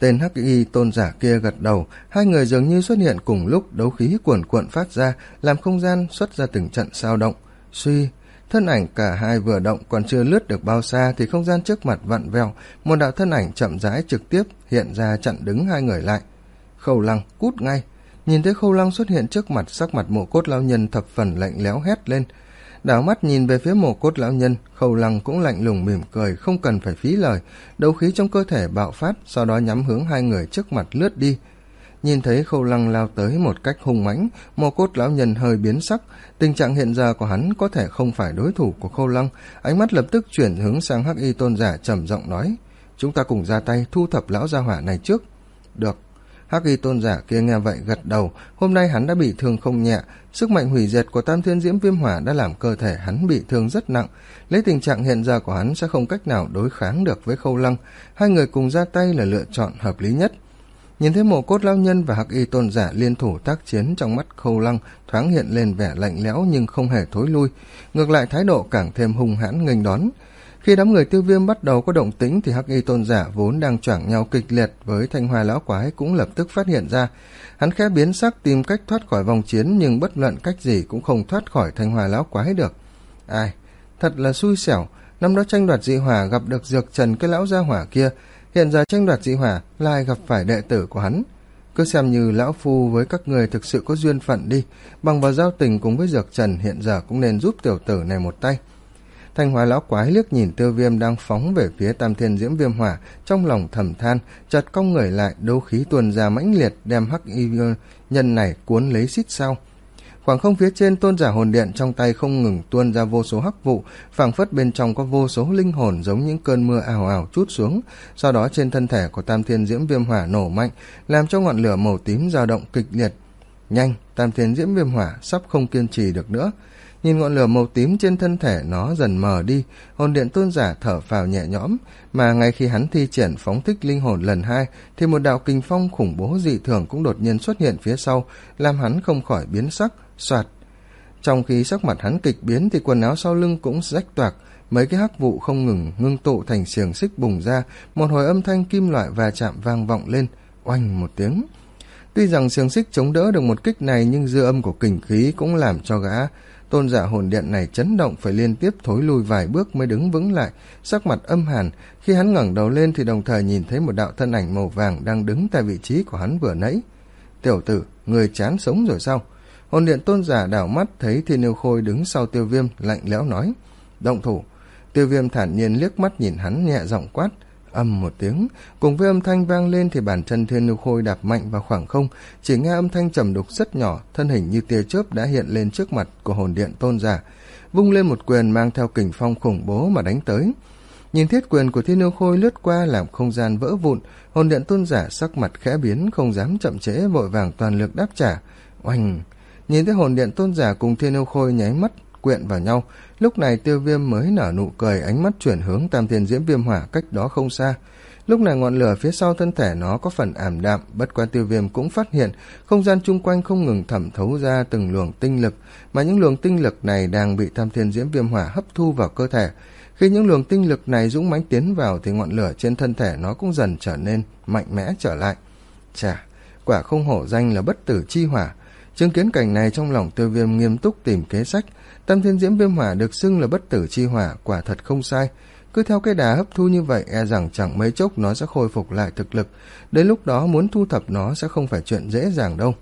Tên hắc y tôn giả kia gật đầu, hai người dường như xuất hiện cùng lúc, đấu khí cuồn cuộn phát ra, làm không gian xuất ra từng trận sao động. Suy, thân ảnh cả hai vừa động, còn chưa lướt được bao xa thì không gian trước mặt vặn vẹo, một đạo thân ảnh chậm rãi trực tiếp hiện ra chặn đứng hai người lại. Khâu Lăng, cút ngay! Nhìn thấy Khâu Lăng xuất hiện trước mặt, sắc mặt Mộ Cốt lão nhân thập phần lạnh lẽo hét lên. Đảo mắt nhìn về phía Mộ Cốt lão nhân, Khâu Lăng cũng lạnh lùng mỉm cười, không cần phải phí lời, đấu khí trong cơ thể bạo phát, sau đó nhắm hướng hai người trước mặt lướt đi. Nhìn thấy Khâu Lăng lao tới một cách hung mãnh, Mộ Cốt lão nhân hơi biến sắc, tình trạng hiện giờ của hắn có thể không phải đối thủ của Khâu Lăng, ánh mắt lập tức chuyển hướng sang hắc y tôn giả trầm giọng nói: "Chúng ta cùng ra tay thu thập lão gia hỏa này trước." "Được." Hắc y tôn giả kia nghe vậy gật đầu, hôm nay hắn đã bị thương không nhẹ, sức mạnh hủy diệt của Tam Thiên Diễm Viêm Hỏa đã làm cơ thể hắn bị thương rất nặng, lấy tình trạng hiện giờ của hắn sẽ không cách nào đối kháng được với Khâu Lăng, hai người cùng ra tay là lựa chọn hợp lý nhất. Nhìn thấy Mộ Cốt lão nhân và hắc y tôn giả liên thủ tác chiến, trong mắt Khâu Lăng thoáng hiện lên vẻ lạnh lẽo nhưng không hề thối lui, ngược lại thái độ càng thêm hung hãn nghênh đón. Khi đám người Tiêu Viêm bắt đầu có động tĩnh thì hắc y tôn giả vốn đang choảng nhau kịch liệt với Thanh Hoa lão quái cũng lập tức phát hiện ra. Hắn khẽ biến sắc tìm cách thoát khỏi vòng chiến, nhưng bất luận cách gì cũng không thoát khỏi Thanh Hoa lão quái được. Ai, thật là xui xẻo, năm đó tranh đoạt dị hỏa gặp được Dược Trần cái lão gia hỏa kia, hiện giờ tranh đoạt dị hỏa lại gặp phải đệ tử của hắn. Cứ xem như lão phu với các người thực sự có duyên phận đi, bằng vào giao tình cùng với Dược Trần hiện giờ cũng nên giúp tiểu tử này một tay. Thanh Hoa lão quái liếc nhìn Tiêu Viêm đang phóng về phía Tam Thiên Diễm Viêm Hỏa, trong lòng thầm than, chợt cong người lại, đấu khí tuôn ra mãnh liệt đem hắc y nhân này cuốn lấy xít sao. Khoảng không phía trên tôn giả hồn điện trong tay không ngừng tuôn ra vô số hắc vụ, phảng phất bên trong có vô số linh hồn giống những cơn mưa ào ào trút xuống, sau đó trên thân thể của Tam Thiên Diễm Viêm Hỏa nổ mạnh, làm cho ngọn lửa màu tím dao động kịch liệt. Nhanh, Tam Thiên Diễm Viêm Hỏa sắp không kiên trì được nữa. Nhìn ngọn lửa màu tím trên thân thể nó dần mờ đi, hồn điện tôn giả thở phào nhẹ nhõm, mà ngay khi hắn thi triển phóng thích linh hồn lần hai thì một đạo kình phong khủng bố dị thường cũng đột nhiên xuất hiện phía sau, làm hắn không khỏi biến sắc. Soạt. Trong khi sắc mặt hắn kịch biến thì quần áo sau lưng cũng rách toạc, mấy cái hắc vụ không ngừng ngưng tụ thành xiềng xích bùng ra, một hồi âm thanh kim loại va chạm vang vọng lên, oanh một tiếng. Tuy rằng xiềng xích chống đỡ được một kích này, nhưng dư âm của kình khí cũng làm cho gã tôn giả hồn điện này chấn động, phải liên tiếp thối lui vài bước mới đứng vững lại, sắc mặt âm hàn. Khi hắn ngẩng đầu lên thì đồng thời nhìn thấy một đạo thân ảnh màu vàng đang đứng tại vị trí của hắn vừa nãy. Tiểu tử, người chán sống rồi sao? Hồn điện tôn giả đảo mắt thấy Thiên Yêu Khôi đứng sau Tiêu Viêm, lạnh lẽo nói: "Động thủ." Tiêu Viêm thản nhiên liếc mắt nhìn hắn, nhẹ giọng quát. Âm một tiếng, cùng với âm thanh vang lên thì bàn chân Thiên Yêu Khôi đạp mạnh vào khoảng không, chỉ nghe âm thanh trầm đục rất nhỏ, thân hình như tia chớp đã hiện lên trước mặt của hồn điện tôn giả, vung lên một quyền mang theo kình phong khủng bố mà đánh tới. Nhìn thiết quyền của Thiên Yêu Khôi lướt qua làm không gian vỡ vụn, hồn điện tôn giả sắc mặt khẽ biến, không dám chậm trễ, vội vàng toàn lực đáp trả. Oanh! Nhìn thấy hồn điện tôn giả cùng Thiên Yêu Khôi nháy mắt quyện vào nhau, lúc này Tiêu Viêm mới nở nụ cười, ánh mắt chuyển hướng Tam Thiên Diễm Viêm Hỏa cách đó không xa. Lúc này ngọn lửa phía sau thân thể nó có phần ảm đạm, bất quá Tiêu Viêm cũng phát hiện không gian chung quanh không ngừng thẩm thấu ra từng luồng tinh lực, mà những luồng tinh lực này đang bị Tam Thiên Diễm Viêm Hỏa hấp thu vào cơ thể. Khi những luồng tinh lực này dũng mãnh tiến vào thì ngọn lửa trên thân thể nó cũng dần trở nên mạnh mẽ trở lại. Chà, quả không hổ danh là bất tử chi hỏa. Chứng kiến cảnh này, trong lòng Tiêu Viêm nghiêm túc tìm kế sách. Tam Thiên Diễm Viêm Hỏa được xưng là bất tử chi hỏa, quả thật không sai. Cứ theo cái đà hấp thu như vậy, e rằng chẳng mấy chốc nó sẽ khôi phục lại thực lực. Đến lúc đó muốn thu thập nó sẽ không phải chuyện dễ dàng đâu.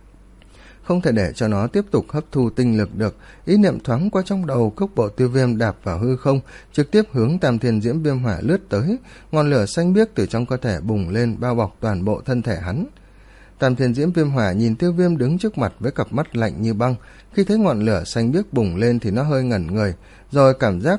Không thể để cho nó tiếp tục hấp thu tinh lực được. Ý niệm thoáng qua trong đầu, cốc bộ Tiêu Viêm đạp vào hư không, trực tiếp hướng Tam Thiên Diễm Viêm Hỏa lướt tới. Ngọn lửa xanh biếc từ trong cơ thể bùng lên, bao bọc toàn bộ thân thể hắn. Tam Thiên Diễm Viêm Hỏa nhìn Tiêu Viêm đứng trước mặt với cặp mắt lạnh như băng. Khi thấy ngọn lửa xanh biếc bùng lên thì nó hơi ngẩn người, rồi cảm giác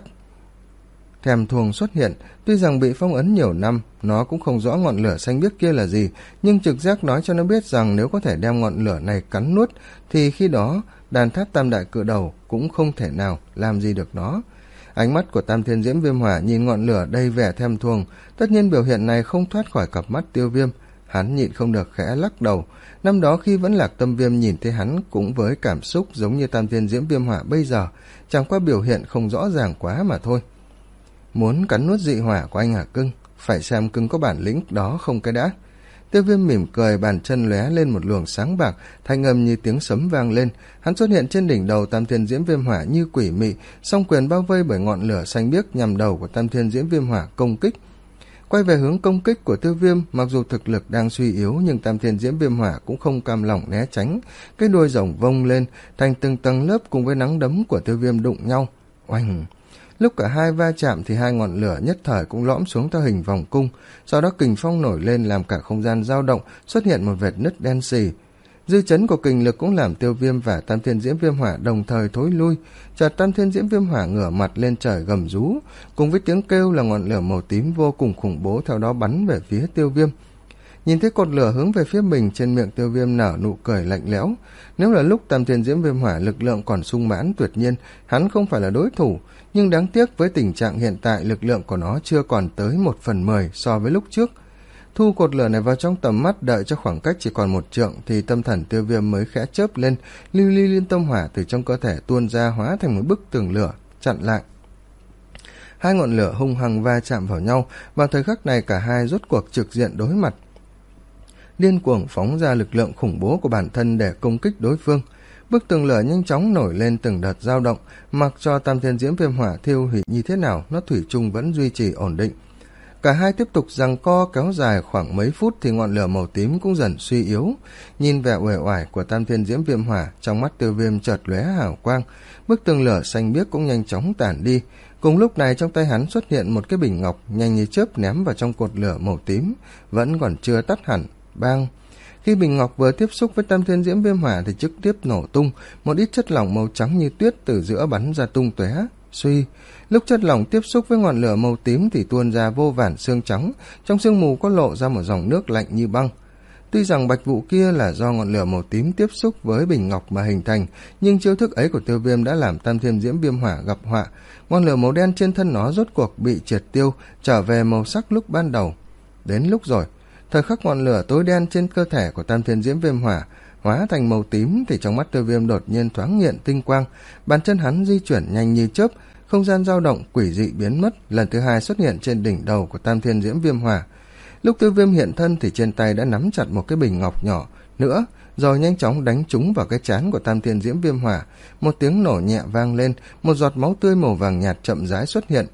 thèm thuồng xuất hiện. Tuy rằng bị phong ấn nhiều năm, nó cũng không rõ ngọn lửa xanh biếc kia là gì, nhưng trực giác nói cho nó biết rằng nếu có thể đem ngọn lửa này cắn nuốt thì khi đó đàn tháp tam đại cự đầu cũng không thể nào làm gì được nó. Ánh mắt của Tam Thiên Diễm Viêm Hỏa nhìn ngọn lửa đầy vẻ thèm thuồng, tất nhiên biểu hiện này không thoát khỏi cặp mắt Tiêu Viêm. Hắn nhịn không được khẽ lắc đầu. Năm đó khi vẫn Lạc Tâm Viêm nhìn thấy hắn cũng với cảm xúc giống như Tam Thiên Diễm Viêm Hỏa bây giờ, chẳng qua biểu hiện không rõ ràng quá mà thôi. Muốn cắn nuốt dị hỏa của anh hả cưng? Phải xem cưng có bản lĩnh đó không cái đã. Tiêu Viêm mỉm cười, bàn chân lóe lên một luồng sáng bạc, thanh âm như tiếng sấm vang lên. Hắn xuất hiện trên đỉnh đầu Tam Thiên Diễm Viêm Hỏa như quỷ mị, song quyền bao vây bởi ngọn lửa xanh biếc nhằm đầu của Tam Thiên Diễm Viêm Hỏa công kích. Quay về hướng công kích của Tiêu Viêm, mặc dù thực lực đang suy yếu nhưng Tam Thiên Diễm Viêm Hỏa cũng không cam lòng né tránh, cái đuôi rồng vông lên thành từng tầng lớp cùng với nắng đấm của Tiêu Viêm đụng nhau. Oanh! Lúc cả hai va chạm thì hai ngọn lửa nhất thời cũng lõm xuống theo hình vòng cung, sau đó kình phong nổi lên làm cả không gian dao động, xuất hiện một vệt nứt đen sì. Dư chấn của kình lực cũng làm Tiêu Viêm và Tam Thiên Diễm Viêm Hỏa đồng thời thối lui. Chợt Tam Thiên Diễm Viêm Hỏa ngửa mặt lên trời gầm rú, cùng với tiếng kêu là ngọn lửa màu tím vô cùng khủng bố theo đó bắn về phía Tiêu Viêm. Nhìn thấy cột lửa hướng về phía mình, trên miệng Tiêu Viêm nở nụ cười lạnh lẽo. Nếu là lúc Tam Thiên Diễm Viêm Hỏa lực lượng còn sung mãn tuyệt nhiên, hắn không phải là đối thủ, nhưng đáng tiếc với tình trạng hiện tại lực lượng của nó chưa còn tới một phần mười so với lúc trước. Thu cột lửa này vào trong tầm mắt, đợi cho khoảng cách chỉ còn một trượng thì tâm thần Tiêu Viêm mới khẽ chớp lên, lưu ly liên tâm hỏa từ trong cơ thể tuôn ra hóa thành một bức tường lửa chặn lại. Hai ngọn lửa hung hăng va chạm vào nhau, vào thời khắc này cả hai rốt cuộc trực diện đối mặt, điên cuồng phóng ra lực lượng khủng bố của bản thân để công kích đối phương. Bức tường lửa nhanh chóng nổi lên từng đợt dao động, mặc cho Tam Thiên Diễm Viêm Hỏa thiêu hủy như thế nào, nó thủy chung vẫn duy trì ổn định. Cả hai tiếp tục giằng co kéo dài khoảng mấy phút thì ngọn lửa màu tím cũng dần suy yếu. Nhìn vẻ uể oải của Tam Thiên Diễm Viêm Hỏa, trong mắt Tiêu Viêm chợt lóe hào quang, bức tường lửa xanh biếc cũng nhanh chóng tản đi. Cùng lúc này trong tay hắn xuất hiện một cái bình ngọc nhanh như chớp ném vào trong cột lửa màu tím, vẫn còn chưa tắt hẳn. Bang! Khi bình ngọc vừa tiếp xúc với Tam Thiên Diễm Viêm Hỏa thì trực tiếp nổ tung, một ít chất lỏng màu trắng như tuyết từ giữa bắn ra tung tóe. Suy, lúc chất lỏng tiếp xúc với ngọn lửa màu tím thì tuôn ra vô vàn xương trắng, trong sương mù có lộ ra một dòng nước lạnh như băng. Tuy rằng bạch vụ kia là do ngọn lửa màu tím tiếp xúc với bình ngọc mà hình thành, nhưng chiêu thức ấy của Tiêu Viêm đã làm Tam Thiên Diễm Viêm Hỏa gặp họa. Ngọn lửa màu đen trên thân nó rốt cuộc bị triệt tiêu, trở về màu sắc lúc ban đầu. Đến lúc rồi, thời khắc ngọn lửa tối đen trên cơ thể của Tam Thiên Diễm Viêm Hỏa hóa thành màu tím thì trong mắt Tiêu Viêm đột nhiên thoáng hiện tinh quang, bàn chân hắn di chuyển nhanh như chớp, không gian dao động quỷ dị biến mất, lần thứ hai xuất hiện trên đỉnh đầu của Tam Thiên Diễm Viêm Hỏa. Lúc Tiêu Viêm hiện thân thì trên tay đã nắm chặt một cái bình ngọc nhỏ nữa, rồi nhanh chóng đánh trúng vào cái trán của Tam Thiên Diễm Viêm Hỏa. Một tiếng nổ nhẹ vang lên, một giọt máu tươi màu vàng nhạt chậm rãi xuất hiện.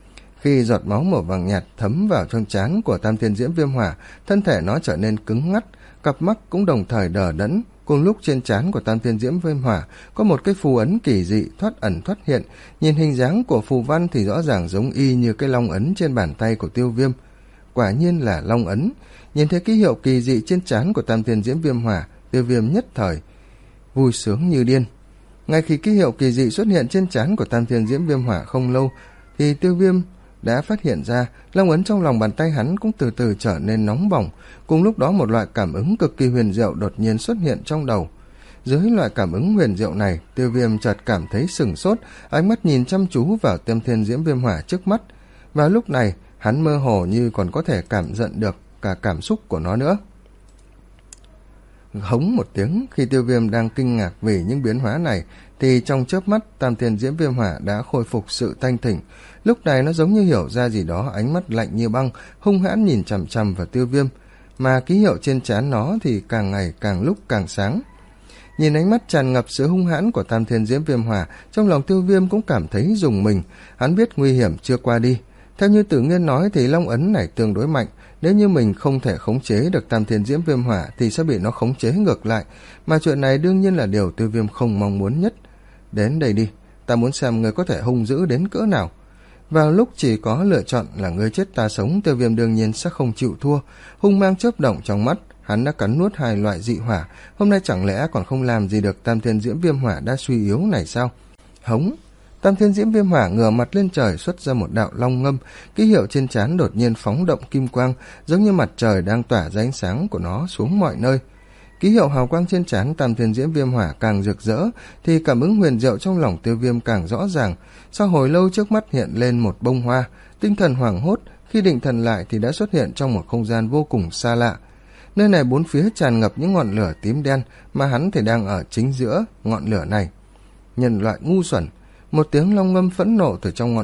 Khi giọt máu màu vàng nhạt thấm vào trong trán của Tam Thiên Diễm Viêm Hỏa, thân thể nó trở nên cứng ngắt, cặp mắt cũng đồng thời đờ đẫn. Cùng lúc trên trán của Tam Thiên Diễm Viêm Hỏa có một cái phù ấn kỳ dị thoát ẩn thoát hiện, nhìn hình dáng của phù văn thì rõ ràng giống y như cái long ấn trên bàn tay của Tiêu Viêm. Quả nhiên là long ấn. Nhìn thấy ký hiệu kỳ dị trên trán của Tam Thiên Diễm Viêm Hỏa, Tiêu Viêm nhất thời vui sướng như điên. Ngay khi ký hiệu kỳ dị xuất hiện trên trán của Tam Thiên Diễm Viêm Hỏa không lâu thì Tiêu Viêm đã phát hiện ra long ấn trong lòng bàn tay hắn cũng từ từ trở nên nóng bỏng. Cùng lúc đó một loại cảm ứng cực kỳ huyền diệu đột nhiên xuất hiện trong đầu. Dưới loại cảm ứng huyền diệu này, Tiêu Viêm chợt cảm thấy sửng sốt, ánh mắt nhìn chăm chú vào Tam Thiên Diễm Viêm Hỏa trước mắt. Vào lúc này hắn mơ hồ như còn có thể cảm nhận được cả cảm xúc của nó nữa. Hống một tiếng, khi Tiêu Viêm đang kinh ngạc vì những biến hóa này thì trong chớp mắt Tam Thiên Diễm Viêm Hỏa đã khôi phục sự thanh thỉnh. Lúc này nó giống như hiểu ra gì đó, ánh mắt lạnh như băng, hung hãn nhìn chằm chằm vào Tiêu Viêm, mà ký hiệu trên trán nó thì càng ngày càng lúc càng sáng. Nhìn ánh mắt tràn ngập sự hung hãn của Tam Thiên Diễm Viêm Hỏa, trong lòng Tiêu Viêm cũng cảm thấy rùng mình. Hắn biết nguy hiểm chưa qua đi. Theo như Tử Nghiên nói thì long ấn này tương đối mạnh, nếu như mình không thể khống chế được Tam Thiên Diễm Viêm Hỏa thì sẽ bị nó khống chế ngược lại, mà chuyện này đương nhiên là điều Tiêu Viêm không mong muốn nhất. Đến đây đi, ta muốn xem ngươi có thể hung dữ đến cỡ nào. Vào lúc chỉ có lựa chọn là ngươi chết ta sống, Tiêu Viêm đương nhiên sẽ không chịu thua. Hung mang chớp động trong mắt, hắn đã cắn nuốt hai loại dị hỏa, hôm nay chẳng lẽ còn không làm gì được Tam Thiên Diễm Viêm Hỏa đã suy yếu này sao? Hống! Tam Thiên Diễm Viêm Hỏa ngửa mặt lên trời xuất ra một đạo long ngâm, ký hiệu trên trán đột nhiên phóng động kim quang, giống như mặt trời đang tỏa ra ánh sáng của nó xuống mọi nơi. Ký hiệu hào quang trên trán Tam Thiên Diễm Viêm Hỏa càng rực rỡ thì cảm ứng huyền diệu trong lòng Tiêu Viêm càng rõ ràng. Sau hồi lâu trước mắt hiện lên một bông hoa, tinh thần hoảng hốt, khi định thần lại thì đã xuất hiện trong một không gian vô cùng xa lạ. Nơi này bốn phía tràn ngập những ngọn lửa tím đen, mà hắn thì đang ở chính giữa ngọn lửa này. Nhân loại ngu xuẩn! Một tiếng long ngâm phẫn nộ từ trong ngọn lửa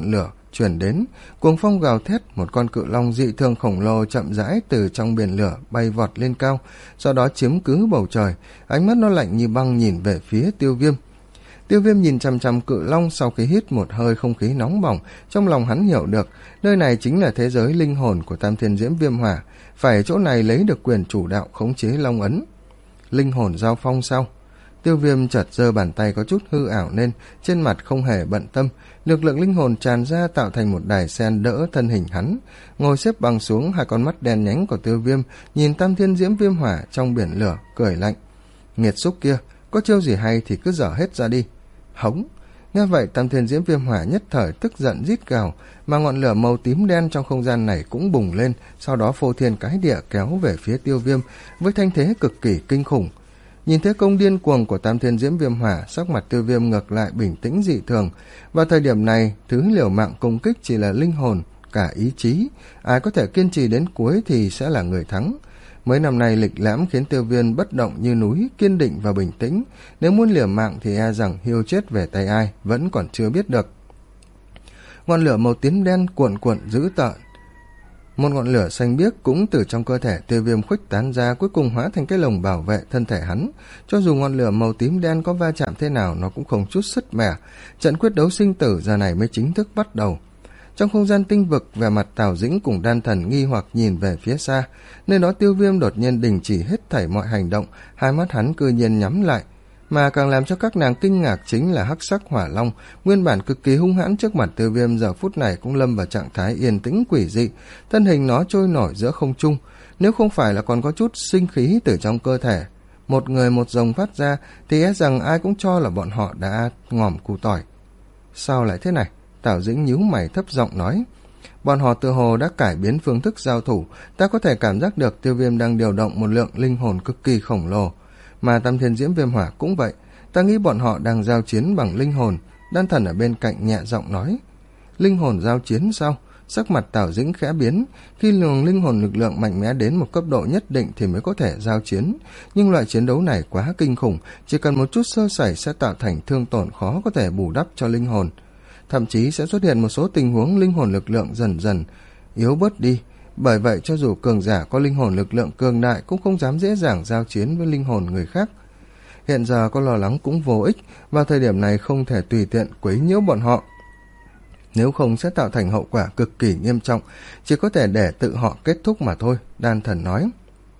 chuyển đến, cuồng phong gào thét, một con cự long dị thường khổng lồ chậm rãi từ trong biển lửa bay vọt lên cao, sau đó chiếm cứ bầu trời, ánh mắt nó lạnh như băng nhìn về phía Tiêu Viêm. Tiêu Viêm nhìn chằm chằm cự long, sau khi hít một hơi không khí nóng bỏng, trong lòng hắn hiểu được, nơi này chính là thế giới linh hồn của Tam Thiên Diễm Viêm Hỏa, phải ở chỗ này lấy được quyền chủ đạo khống chế long ấn. Linh hồn giao phong sao? Tiêu Viêm chợt giơ bàn tay có chút hư ảo lên, trên mặt không hề bận tâm, lực lượng linh hồn tràn ra tạo thành một đài sen đỡ thân hình hắn. Ngồi xếp bằng xuống, hai con mắt đen nhánh của Tiêu Viêm nhìn Tam Thiên Diễm Viêm Hỏa trong biển lửa, cười lạnh. Nghiệt xúc kia, có chiêu gì hay thì cứ dở hết ra đi. Hống! Nghe vậy, Tam Thiên Diễm Viêm Hỏa nhất thời tức giận rít gào, mà ngọn lửa màu tím đen trong không gian này cũng bùng lên, sau đó phô thiên cái địa kéo về phía Tiêu Viêm với thanh thế cực kỳ kinh khủng. Nhìn thấy công điên cuồng của Tam Thiên Diễm Viêm Hỏa, sắc mặt Tiêu Viêm ngược lại bình tĩnh dị thường. Vào thời điểm này, thứ liều mạng công kích chỉ là linh hồn, cả ý chí, ai có thể kiên trì đến cuối thì sẽ là người thắng. Mấy năm nay lịch lãm khiến Tiêu Viêm bất động như núi, kiên định và bình tĩnh, nếu muốn liều mạng thì e rằng hiu chết về tay ai vẫn còn chưa biết được. Ngọn lửa màu tím đen cuộn cuộn dữ tợn, một ngọn lửa xanh biếc cũng từ trong cơ thể Tiêu Viêm khuếch tán ra, cuối cùng hóa thành cái lồng bảo vệ thân thể hắn. Cho dù ngọn lửa màu tím đen có va chạm thế nào, nó cũng không chút sứt mẻ. Trận quyết đấu sinh tử giờ này mới chính thức bắt đầu. Trong không gian tinh vực, vẻ mặt Tào Dĩnh cùng Đan Thần nghi hoặc nhìn về phía xa, nơi đó Tiêu Viêm đột nhiên đình chỉ hết thảy mọi hành động, hai mắt hắn cư nhiên nhắm lại. Mà càng làm cho các nàng kinh ngạc chính là hắc sắc hỏa long, nguyên bản cực kỳ hung hãn trước mặt Tiêu Viêm giờ phút này cũng lâm vào trạng thái yên tĩnh quỷ dị, thân hình nó trôi nổi giữa không trung, nếu không phải là còn có chút sinh khí từ trong cơ thể, một người một rồng phát ra, thì e rằng ai cũng cho là bọn họ đã ngòm củ tỏi. Sao lại thế này? Tào Dĩnh nhíu mày thấp giọng nói. Bọn họ tự hồ đã cải biến phương thức giao thủ, ta có thể cảm giác được Tiêu Viêm đang điều động một lượng linh hồn cực kỳ khổng lồ, mà Tam Thiên Diễm Viêm Hỏa cũng vậy, ta nghĩ bọn họ đang giao chiến bằng linh hồn. Đan Thần ở bên cạnh nhẹ giọng nói. Linh hồn giao chiến sao? Sắc mặt Tào Dĩnh khẽ biến, khi luồng linh hồn lực lượng mạnh mẽ đến một cấp độ nhất định thì mới có thể giao chiến, nhưng loại chiến đấu này quá kinh khủng, chỉ cần một chút sơ sẩy sẽ tạo thành thương tổn khó có thể bù đắp cho linh hồn, thậm chí sẽ xuất hiện một số tình huống linh hồn lực lượng dần dần yếu bớt đi. Bởi vậy cho dù cường giả có linh hồn lực lượng cường đại cũng không dám dễ dàng giao chiến với linh hồn người khác. Hiện giờ có lo lắng cũng vô ích, vào thời điểm này không thể tùy tiện quấy nhiễu bọn họ, nếu không sẽ tạo thành hậu quả cực kỳ nghiêm trọng, chỉ có thể để tự họ kết thúc mà thôi. Đan Thần nói.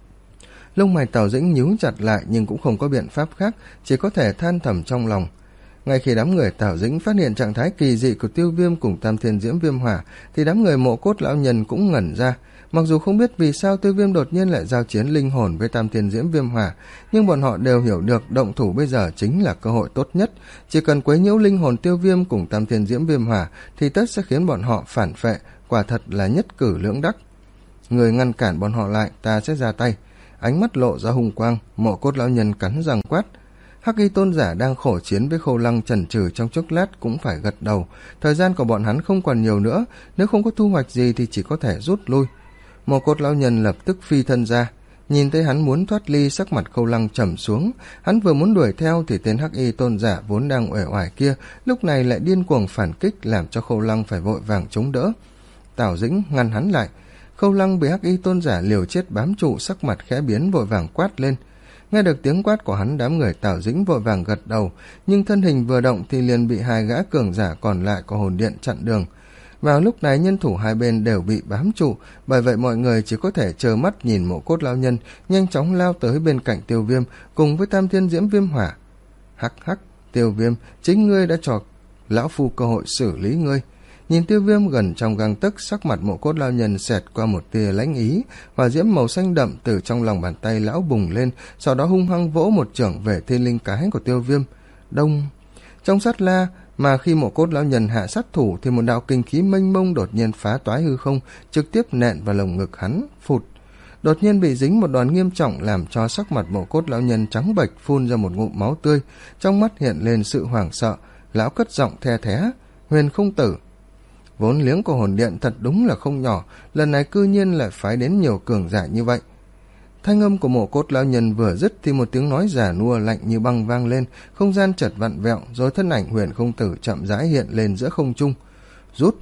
Lông mày Tào Dĩnh nhíu chặt lại nhưng cũng không có biện pháp khác, chỉ có thể than thầm trong lòng. Ngay khi đám người Tào Dĩnh phát hiện trạng thái kỳ dị của Tiêu Viêm cùng Tam Thiên Diễm Viêm Hỏa, thì đám người Mộ Cốt lão nhân cũng ngẩn ra. Mặc dù không biết vì sao Tiêu Viêm đột nhiên lại giao chiến linh hồn với Tam Thiên Diễm Viêm Hỏa, nhưng bọn họ đều hiểu được động thủ bây giờ chính là cơ hội tốt nhất. Chỉ cần quấy nhiễu linh hồn Tiêu Viêm cùng Tam Thiên Diễm Viêm Hỏa thì tất sẽ khiến bọn họ phản phệ, quả thật là nhất cử lưỡng đắc. Người ngăn cản bọn họ lại, ta sẽ ra tay. Ánh mắt lộ ra hung quang, Mộ Cốt lão nhân cắn răng quát. Hắc Y tôn giả đang khổ chiến với Khâu Lăng chần chừ trong chốc lát cũng phải gật đầu. Thời gian của bọn hắn không còn nhiều nữa, nếu không có thu hoạch gì thì chỉ có thể rút lui. Mộ Cốt lão nhân lập tức phi thân ra, nhìn thấy hắn muốn thoát ly, sắc mặt Khâu Lăng trầm xuống. Hắn vừa muốn đuổi theo thì tên Hắc Y tôn giả vốn đang uể oải kia lúc này lại điên cuồng phản kích, làm cho Khâu Lăng phải vội vàng chống đỡ. Tào Dĩnh ngăn hắn lại. Khâu Lăng bị Hắc Y tôn giả liều chết bám trụ, sắc mặt khẽ biến, vội vàng quát lên. Nghe được tiếng quát của hắn, đám người Tào Dĩnh vội vàng gật đầu, nhưng thân hình vừa động thì liền bị hai gã cường giả còn lại của hồn điện chặn đường. Vào lúc này nhân thủ hai bên đều bị bám trụ, bởi vậy mọi người chỉ có thể trơ mắt nhìn Mộ Cốt lão nhân nhanh chóng lao tới bên cạnh Tiêu Viêm cùng với Tam Thiên Diễm Viêm Hỏa. Hắc hắc, Tiêu Viêm, chính ngươi đã cho lão phu cơ hội xử lý ngươi. Nhìn Tiêu Viêm gần trong gang tấc, sắc mặt Mộ Cốt lão nhân xẹt qua một tia lãnh ý, hỏa diễm màu xanh đậm từ trong lòng bàn tay lão bùng lên, sau đó hung hăng vỗ một chưởng về thiên linh cái của Tiêu Viêm. Đông! Trong sát la, mà khi Mộ Cốt lão nhân hạ sát thủ thì một đạo kinh khí mênh mông đột nhiên phá toái hư không, trực tiếp nện vào lồng ngực hắn. Phụt! Đột nhiên bị dính một đòn nghiêm trọng, làm cho sắc mặt Mộ Cốt lão nhân trắng bệch, phun ra một ngụm máu tươi, trong mắt hiện lên sự hoảng sợ. Lão cất giọng the thé. Huyền Không Tử! Vốn liếng của hồn điện thật đúng là không nhỏ, lần này cư nhiên lại phái đến nhiều cường giả như vậy. Thanh âm của Mộ Cốt lão nhân vừa dứt thì một tiếng nói già nua lạnh như băng vang lên, không gian chợt vặn vẹo, rồi thân ảnh Huyền Không Tử chậm rãi hiện lên giữa không trung. Rút!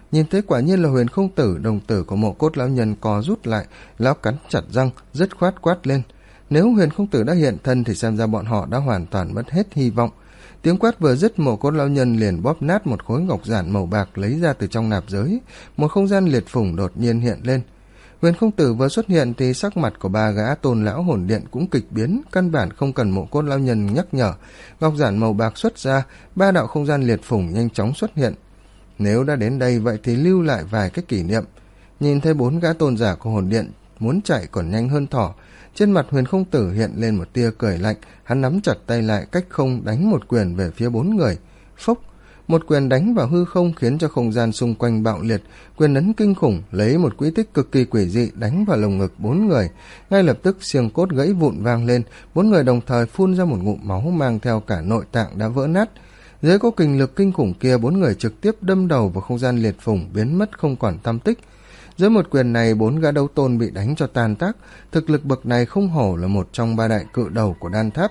Nhìn thấy quả nhiên là Huyền Không Tử, đồng tử của Mộ Cốt lão nhân co rút lại, lão cắn chặt răng, dứt khoát quát lên. Nếu Huyền Không Tử đã hiện thân thì xem ra bọn họ đã hoàn toàn mất hết hy vọng. Tiếng quát vừa dứt, Mộ Cốt lão nhân liền bóp nát một khối ngọc giản màu bạc lấy ra từ trong nạp giới, một không gian liệt phủng đột nhiên hiện lên. Huyền Không Tử vừa xuất hiện thì sắc mặt của ba gã tôn lão hồn điện cũng kịch biến, căn bản không cần Mộ Cốt lão nhân nhắc nhở, ngọc giản màu bạc xuất ra, ba đạo không gian liệt phủng nhanh chóng xuất hiện. Nếu đã đến đây vậy thì lưu lại vài cái kỷ niệm. Nhìn thấy bốn gã tôn giả của hồn điện muốn chạy còn nhanh hơn thỏ, trên mặt Huyền Không Tử hiện lên một tia cười lạnh, hắn nắm chặt tay lại, cách không đánh một quyền về phía bốn người. Phốc, một quyền đánh vào hư không khiến cho không gian xung quanh bạo liệt, quyền ấn kinh khủng lấy một quỹ tích cực kỳ quỷ dị đánh vào lồng ngực bốn người. Ngay lập tức xương cốt gãy vụn vang lên, bốn người đồng thời phun ra một ngụm máu mang theo cả nội tạng đã vỡ nát. Dưới có kình lực kinh khủng kia, bốn người trực tiếp đâm đầu vào không gian liệt phủng, biến mất không còn tăm tích. Dưới một quyền này, bốn gã đấu tôn bị đánh cho tan tác, thực lực bậc này không hổ là một trong ba đại cự đầu của đan tháp.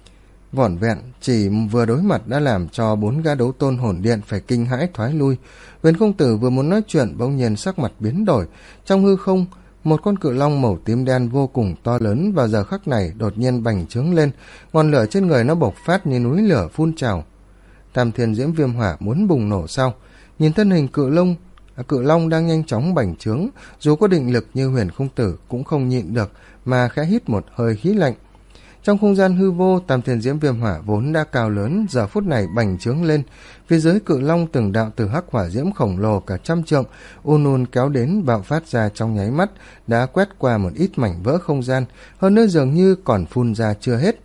Vỏn vẹn chỉ vừa đối mặt đã làm cho bốn gã đấu tôn hồn điện phải kinh hãi thoái lui. Huyền Không Tử vừa muốn nói chuyện, bỗng nhiên sắc mặt biến đổi. Trong hư không, một con cự long màu tím đen vô cùng to lớn vào giờ khắc này đột nhiên bành trướng lên, ngọn lửa trên người nó bộc phát như núi lửa phun trào. Tam Thiên Diễm Viêm Hỏa muốn bùng nổ sao? Nhìn thân hình cự long à, cự long đang nhanh chóng bành trướng, dù có định lực như Huyền Không Tử cũng không nhịn được mà khẽ hít một hơi khí lạnh. Trong không gian hư vô, Tam Thiên Diễm Viêm Hỏa vốn đã cao lớn, giờ phút này bành trướng lên. Phía dưới cự long từng đạo từ hắc hỏa diễm khổng lồ cả trăm trượng ùn ùn kéo đến, bạo phát ra trong nháy mắt, đã quét qua một ít mảnh vỡ không gian, hơn nữa dường như còn phun ra chưa hết.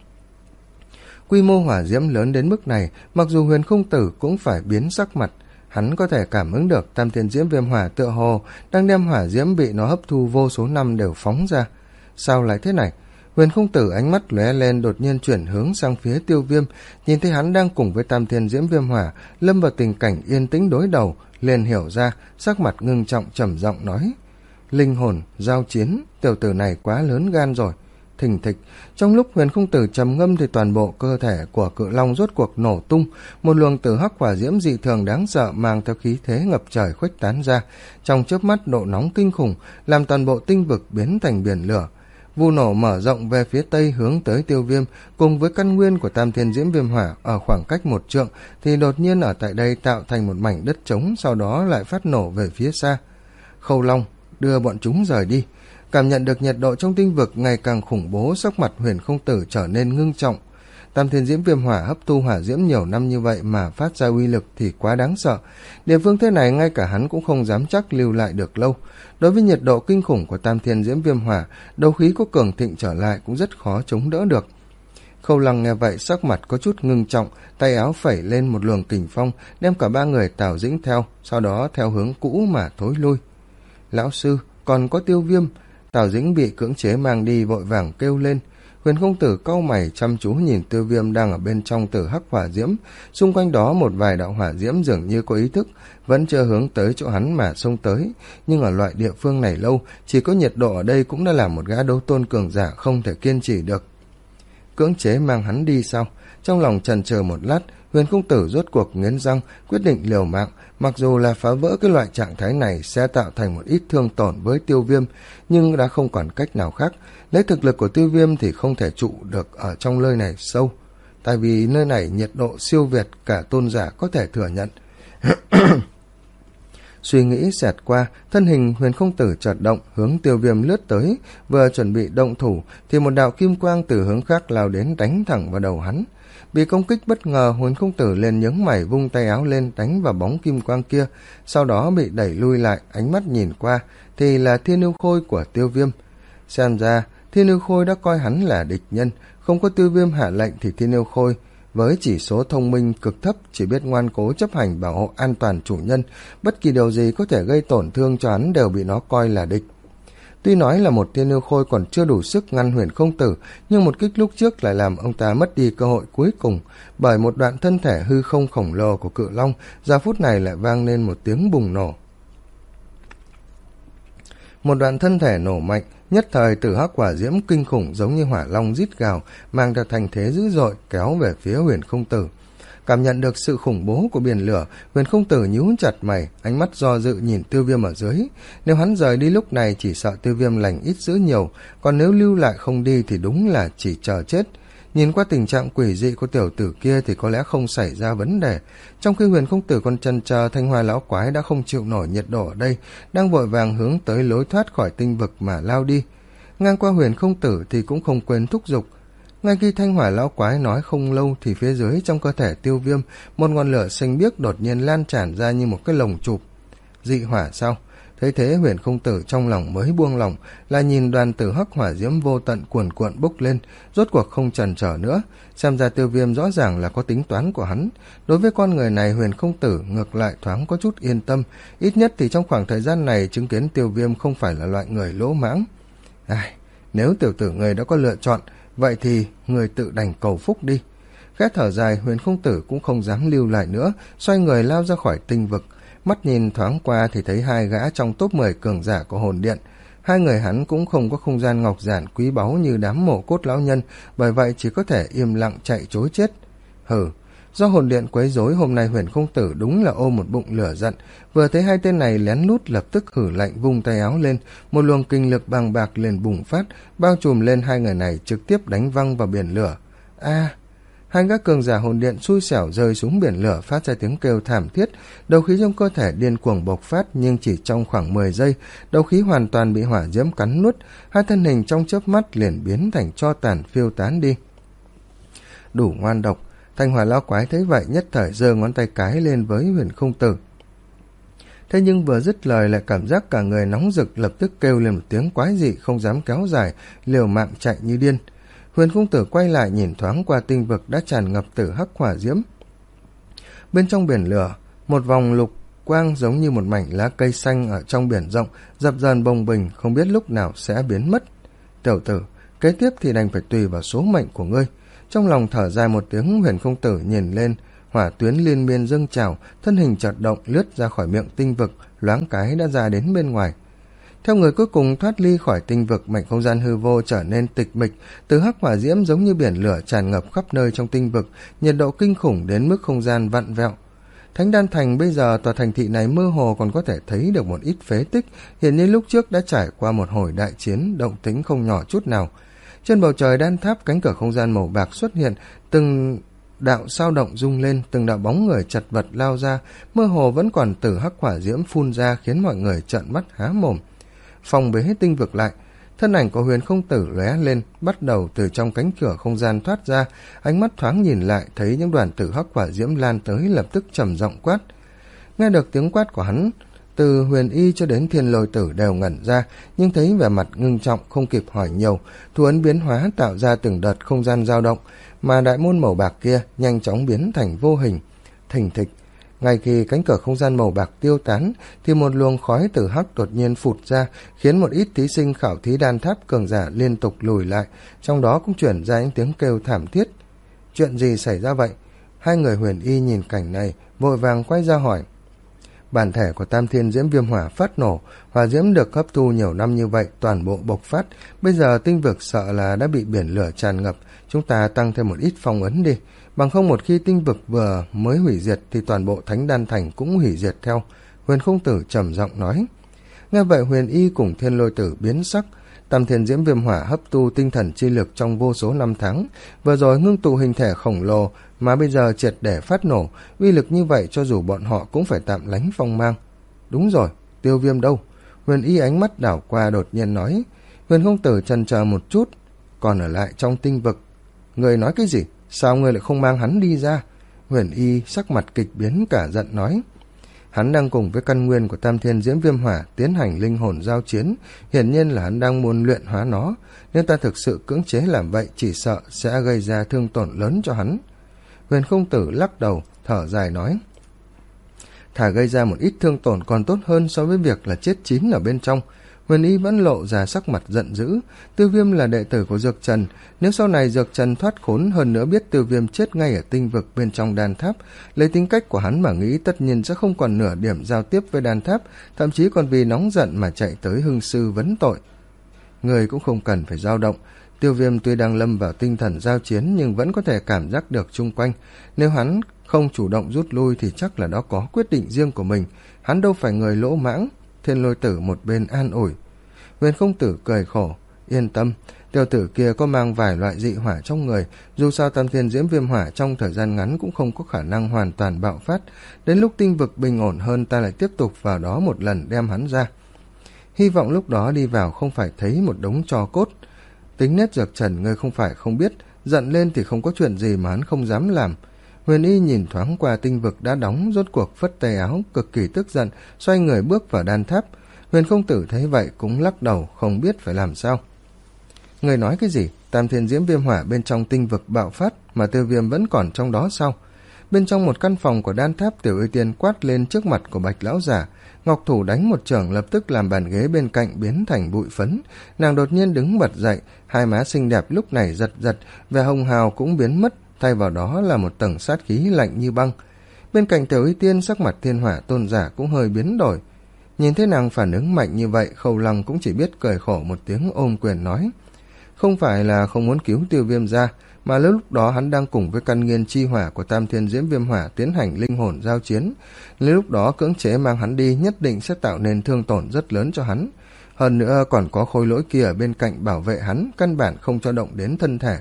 Quy mô hỏa diễm lớn đến mức này, mặc dù Huyền Không Tử cũng phải biến sắc mặt. Hắn có thể cảm ứng được Tam Thiên Diễm Viêm Hỏa tựa hồ đang đem hỏa diễm bị nó hấp thu vô số năm đều phóng ra. Sao lại thế này? Huyền Không Tử ánh mắt lóe lên, đột nhiên chuyển hướng sang phía Tiêu Viêm, nhìn thấy hắn đang cùng với Tam Thiên Diễm Viêm Hỏa lâm vào tình cảnh yên tĩnh đối đầu, liền hiểu ra, sắc mặt ngưng trọng trầm giọng nói: linh hồn giao chiến, tiểu tử này quá lớn gan rồi. Thình thịch, trong lúc Huyền Không Tử trầm ngâm thì toàn bộ cơ thể của cự long rốt cuộc nổ tung, một luồng tử hắc hỏa diễm dị thường đáng sợ mang theo khí thế ngập trời khuếch tán ra, trong chớp mắt độ nóng kinh khủng làm toàn bộ tinh vực biến thành biển lửa. Vụ nổ mở rộng về phía tây hướng tới Tiêu Viêm, cùng với căn nguyên của Tam Thiên Diễm Viêm Hỏa ở khoảng cách một trượng thì đột nhiên ở tại đây tạo thành một mảnh đất trống, sau đó lại phát nổ về phía xa. Khâu Long, đưa bọn chúng rời đi. Cảm nhận được nhiệt độ trong tinh vực ngày càng khủng bố, sắc mặt Huyền Không Tử trở nên ngưng trọng. Tam Thiên Diễm Viêm Hỏa hấp thu hỏa diễm nhiều năm như vậy mà phát ra uy lực thì quá đáng sợ. Địa phương thế này ngay cả hắn cũng không dám chắc lưu lại được lâu. Đối với nhiệt độ kinh khủng của Tam Thiên Diễm Viêm Hỏa, đấu khí có cường thịnh trở lại cũng rất khó chống đỡ được. Khâu Lăng nghe vậy sắc mặt có chút ngưng trọng, tay áo phẩy lên một luồng kình phong, đem cả ba người Tào Dĩnh theo, sau đó theo hướng cũ mà thối lui. Lão sư, còn có Tiêu Viêm. Tào Dĩnh bị cưỡng chế mang đi vội vàng kêu lên. Huyền Không Tử cau mày chăm chú nhìn Tiêu Viêm đang ở bên trong tử hắc hỏa diễm, xung quanh đó một vài đạo hỏa diễm dường như có ý thức, vẫn chưa hướng tới chỗ hắn mà xông tới, nhưng ở loại địa phương này lâu, chỉ có nhiệt độ ở đây cũng đã làm một gã đấu tôn cường giả không thể kiên trì được. Cưỡng chế mang hắn đi sao? Trong lòng chần chờ một lát, Huyền Không Tử rốt cuộc nghiến răng, quyết định liều mạng, mặc dù là phá vỡ cái loại trạng thái này sẽ tạo thành một ít thương tổn với Tiêu Viêm, nhưng đã không còn cách nào khác. Lấy thực lực của Tiêu Viêm thì không thể trụ được ở trong nơi này sâu, tại vì nơi này nhiệt độ siêu việt cả tôn giả có thể thừa nhận. Suy nghĩ xẹt qua, thân hình Huyền Không Tử chợt động, hướng Tiêu Viêm lướt tới, vừa chuẩn bị động thủ thì một đạo kim quang từ hướng khác lao đến đánh thẳng vào đầu hắn. Bị công kích bất ngờ, Huyền Không Tử liền nhướng mày vung tay áo lên đánh vào bóng kim quang kia, sau đó bị đẩy lui lại, ánh mắt nhìn qua thì là Thiên Yêu Khôi của Tiêu Viêm. Xem ra Thiên Yêu Khôi đã coi hắn là địch nhân, không có Tiêu Viêm hạ lệnh thì Thiên Yêu Khôi với chỉ số thông minh cực thấp chỉ biết ngoan cố chấp hành bảo hộ an toàn chủ nhân, bất kỳ điều gì có thể gây tổn thương cho hắn đều bị nó coi là địch. Tuy nói là một Thiên Yêu Khôi còn chưa đủ sức ngăn Huyền Không Tử, nhưng một kích lúc trước lại làm ông ta mất đi cơ hội cuối cùng, bởi một đoạn thân thể hư không khổng lồ của cự long giờ phút này lại vang lên một tiếng bùng nổ. Một đoạn thân thể nổ mạnh, nhất thời tử hắc hỏa diễm kinh khủng giống như hỏa long rít gào, mang theo thành thế dữ dội kéo về phía Huyền Không Tử. Cảm nhận được sự khủng bố của biển lửa, Huyền Không Tử nhíu chặt mày, ánh mắt do dự nhìn Tiêu Viêm ở dưới. Nếu hắn rời đi lúc này chỉ sợ Tiêu Viêm lành ít dữ nhiều, còn nếu lưu lại không đi thì đúng là chỉ chờ chết. Nhìn qua tình trạng quỷ dị của tiểu tử kia thì có lẽ không xảy ra vấn đề. Trong khi Huyền Không Tử còn chần chờ, Thanh Hoa lão quái đã không chịu nổi nhiệt độ ở đây, đang vội vàng hướng tới lối thoát khỏi tinh vực mà lao đi. Ngang qua Huyền Không Tử thì cũng không quên thúc giục. Ngay khi Thanh Hỏa lão quái nói không lâu thì phía dưới trong cơ thể Tiêu Viêm, một ngọn lửa xanh biếc đột nhiên lan tràn ra như một cái lồng chụp. Dị hỏa sao? Thấy thế Huyền Không Tử trong lòng mới buông lỏng, là nhìn đoàn tử hắc hỏa diễm vô tận cuồn cuộn bốc lên, rốt cuộc không chần chờ nữa. Xem ra Tiêu Viêm rõ ràng là có tính toán của hắn. Đối với con người này, Huyền Không Tử ngược lại thoáng có chút yên tâm, ít nhất thì trong khoảng thời gian này chứng kiến Tiêu Viêm không phải là loại người lỗ mãng. Ai, nếu tiểu tử người đã có lựa chọn, vậy thì người tự đành cầu phúc đi. Khẽ thở dài, Huyền Không Tử cũng không dám lưu lại nữa, xoay người lao ra khỏi tinh vực. Mắt nhìn thoáng qua thì thấy hai gã trong top mười cường giả của hồn điện. Hai người hắn cũng không có không gian ngọc giản quý báu như đám mộ cốt lão nhân, bởi vậy chỉ có thể im lặng chạy trối chết. Hừ, do hồn điện quấy rối, hôm nay Huyền Không Tử đúng là ôm một bụng lửa giận. Vừa thấy hai tên này lén lút, lập tức hử lạnh vung tay áo lên, một luồng kinh lực bằng bạc liền bùng phát, bao trùm lên hai người này, trực tiếp đánh văng vào biển lửa. A! Hai gã cường giả hồn điện xui xẻo rơi xuống biển lửa, phát ra tiếng kêu thảm thiết, đấu khí trong cơ thể điên cuồng bộc phát, nhưng chỉ trong khoảng mười giây, đấu khí hoàn toàn bị hỏa diễm cắn nuốt, hai thân hình trong chớp mắt liền biến thành tro tàn phiêu tán đi. Đủ ngoan độc. Thanh Hỏa lão quái thấy vậy nhất thời giơ ngón tay cái lên với Huyền Không Tử. Thế nhưng vừa dứt lời lại cảm giác cả người nóng rực, lập tức kêu lên một tiếng quái dị không dám kéo dài, liều mạng chạy như điên. Huyền Không Tử quay lại nhìn thoáng qua tinh vực đã tràn ngập tử hắc hỏa diễm. Bên trong biển lửa, một vòng lục quang giống như một mảnh lá cây xanh ở trong biển rộng, dập dờn bồng bềnh, không biết lúc nào sẽ biến mất. Tiểu tử, kế tiếp thì đành phải tùy vào số mệnh của ngươi. Trong lòng thở dài một tiếng, Huyền Không Tử nhìn lên, hỏa tuyến liên miên dâng trào, thân hình chợt động lướt ra khỏi miệng tinh vực, loáng cái đã ra đến bên ngoài. Theo người cuối cùng thoát ly khỏi tinh vực, mảnh không gian hư vô trở nên tịch mịch, từ hắc hỏa diễm giống như biển lửa tràn ngập khắp nơi trong tinh vực, nhiệt độ kinh khủng đến mức không gian vặn vẹo. Thánh Đan Thành bây giờ, tòa thành thị này mơ hồ còn có thể thấy được một ít phế tích, hiển nhiên lúc trước đã trải qua một hồi đại chiến, động tĩnh không nhỏ chút nào. Trên bầu trời đan tháp, cánh cửa không gian màu bạc xuất hiện, từng đạo sao động rung lên, từng đạo bóng người chật vật lao ra, mơ hồ vẫn còn tử hắc hỏa diễm phun ra khiến mọi người trợn mắt há mồm. Phong bế hết tinh vực lại, thân ảnh của Huyền Không Tử lóe lên, bắt đầu từ trong cánh cửa không gian thoát ra, ánh mắt thoáng nhìn lại thấy những đoàn tử hắc hỏa diễm lan tới, lập tức trầm giọng quát. Nghe được tiếng quát của hắn, từ Huyền Y cho đến Thiên Lôi Tử đều ngẩn ra, nhưng thấy vẻ mặt ngưng trọng không kịp hỏi nhiều, thủ ấn biến hóa tạo ra từng đợt không gian dao động, mà đại môn màu bạc kia nhanh chóng biến thành vô hình. Thình thịch, ngay khi cánh cửa không gian màu bạc tiêu tán thì một luồng khói tử hắc đột nhiên phụt ra, khiến một ít thí sinh khảo thí đan tháp cường giả liên tục lùi lại, trong đó cũng chuyển ra những tiếng kêu thảm thiết. Chuyện gì xảy ra vậy? Hai người Huyền Y nhìn cảnh này vội vàng quay ra hỏi. Bản thể của Tam Thiên Diễm Viêm Hỏa phát nổ, hỏa diễm được hấp thu nhiều năm như vậy toàn bộ bộc phát, bây giờ tinh vực sợ là đã bị biển lửa tràn ngập, chúng ta tăng thêm một ít phong ấn đi, bằng không một khi tinh vực vừa mới hủy diệt thì toàn bộ Thánh Đan Thành cũng hủy diệt theo. Huyền Không Tử trầm giọng nói. Nghe vậy Huyền Y cùng Thiên Lôi Tử biến sắc. Tam Thiên Diễm Viêm Hỏa hấp thu tinh thần chi lực trong vô số năm tháng, vừa rồi ngưng tụ hình thể khổng lồ mà bây giờ triệt để phát nổ, uy lực như vậy cho dù bọn họ cũng phải tạm lánh phong mang. Đúng rồi, Tiêu Viêm đâu? Huyền Y ánh mắt đảo qua đột nhiên nói. Huyền Không Tử chần chờ một chút, còn ở lại trong tinh vực. Người nói cái gì? Sao người lại không mang hắn đi ra? Huyền Y sắc mặt kịch biến cả giận nói. Hắn đang cùng với căn nguyên của Tam Thiên Diễm Viêm Hỏa tiến hành linh hồn giao chiến, hiển nhiên là hắn đang muốn luyện hóa nó, nếu ta thực sự cưỡng chế làm vậy chỉ sợ sẽ gây ra thương tổn lớn cho hắn. Huyền Không Tử lắc đầu, thở dài nói. Thà gây ra một ít thương tổn còn tốt hơn so với việc là chết chín ở bên trong. Huyền Y vẫn lộ ra sắc mặt giận dữ. Tiêu Viêm là đệ tử của Dược Trần, nếu sau này Dược Trần thoát khốn, hơn nữa biết Tiêu Viêm chết ngay ở tinh vực bên trong đan tháp, lấy tính cách của hắn mà nghĩ tất nhiên sẽ không còn nửa điểm giao tiếp với đan tháp, thậm chí còn vì nóng giận mà chạy tới hưng sư vấn tội. Người cũng không cần phải dao động, Tiêu Viêm tuy đang lâm vào tinh thần giao chiến nhưng vẫn có thể cảm giác được chung quanh. Nếu hắn không chủ động rút lui thì chắc là đó có quyết định riêng của mình. Hắn đâu phải người lỗ mãng. Thiên Lôi Tử một bên an ủi. Huyền Không Tử cười khổ. Yên tâm, tiểu tử kia có mang vài loại dị hỏa trong người. Dù sao Tam Thiên Diễm Viêm Hỏa trong thời gian ngắn cũng không có khả năng hoàn toàn bạo phát. Đến lúc tinh vực bình ổn hơn ta lại tiếp tục vào đó một lần đem hắn ra. Hy vọng lúc đó đi vào không phải thấy một đống tro cốt. Tính nết Dược Trần ngươi không phải không biết, giận lên thì không có chuyện gì mà hắn không dám làm. Huyền Y nhìn thoáng qua tinh vực đã đóng, rốt cuộc phất tay áo, cực kỳ tức giận, xoay người bước vào đan tháp. Huyền Không Tử thấy vậy cũng lắc đầu, không biết phải làm sao. Người nói cái gì? Tam Thiên Diễm Viêm Hỏa bên trong tinh vực bạo phát mà Tiêu Viêm vẫn còn trong đó sao? Bên trong một căn phòng của đan tháp, Tiểu Y Tiên quát lên trước mặt của Bạch lão giả. Ngọc thủ đánh một chưởng lập tức làm bàn ghế bên cạnh biến thành bụi phấn. Nàng đột nhiên đứng bật dậy, hai má xinh đẹp lúc này giật giật, vẻ hồng hào cũng biến mất, thay vào đó là một tầng sát khí lạnh như băng. Bên cạnh Tiểu Y Tiên, sắc mặt Thiên Hỏa tôn giả cũng hơi biến đổi. Nhìn thấy nàng phản ứng mạnh như vậy, Khâu Lăng cũng chỉ biết cười khổ một tiếng, ôm quyền nói: không phải là không muốn cứu Tiêu Viêm ra, mà lúc đó hắn đang cùng với căn nghiên chi hỏa của Tam Thiên Diễm Viêm Hỏa tiến hành linh hồn giao chiến. Lúc đó cưỡng chế mang hắn đi nhất định sẽ tạo nên thương tổn rất lớn cho hắn. Hơn nữa còn có Khôi Lỗi kia ở bên cạnh bảo vệ hắn, căn bản không cho động đến thân thể.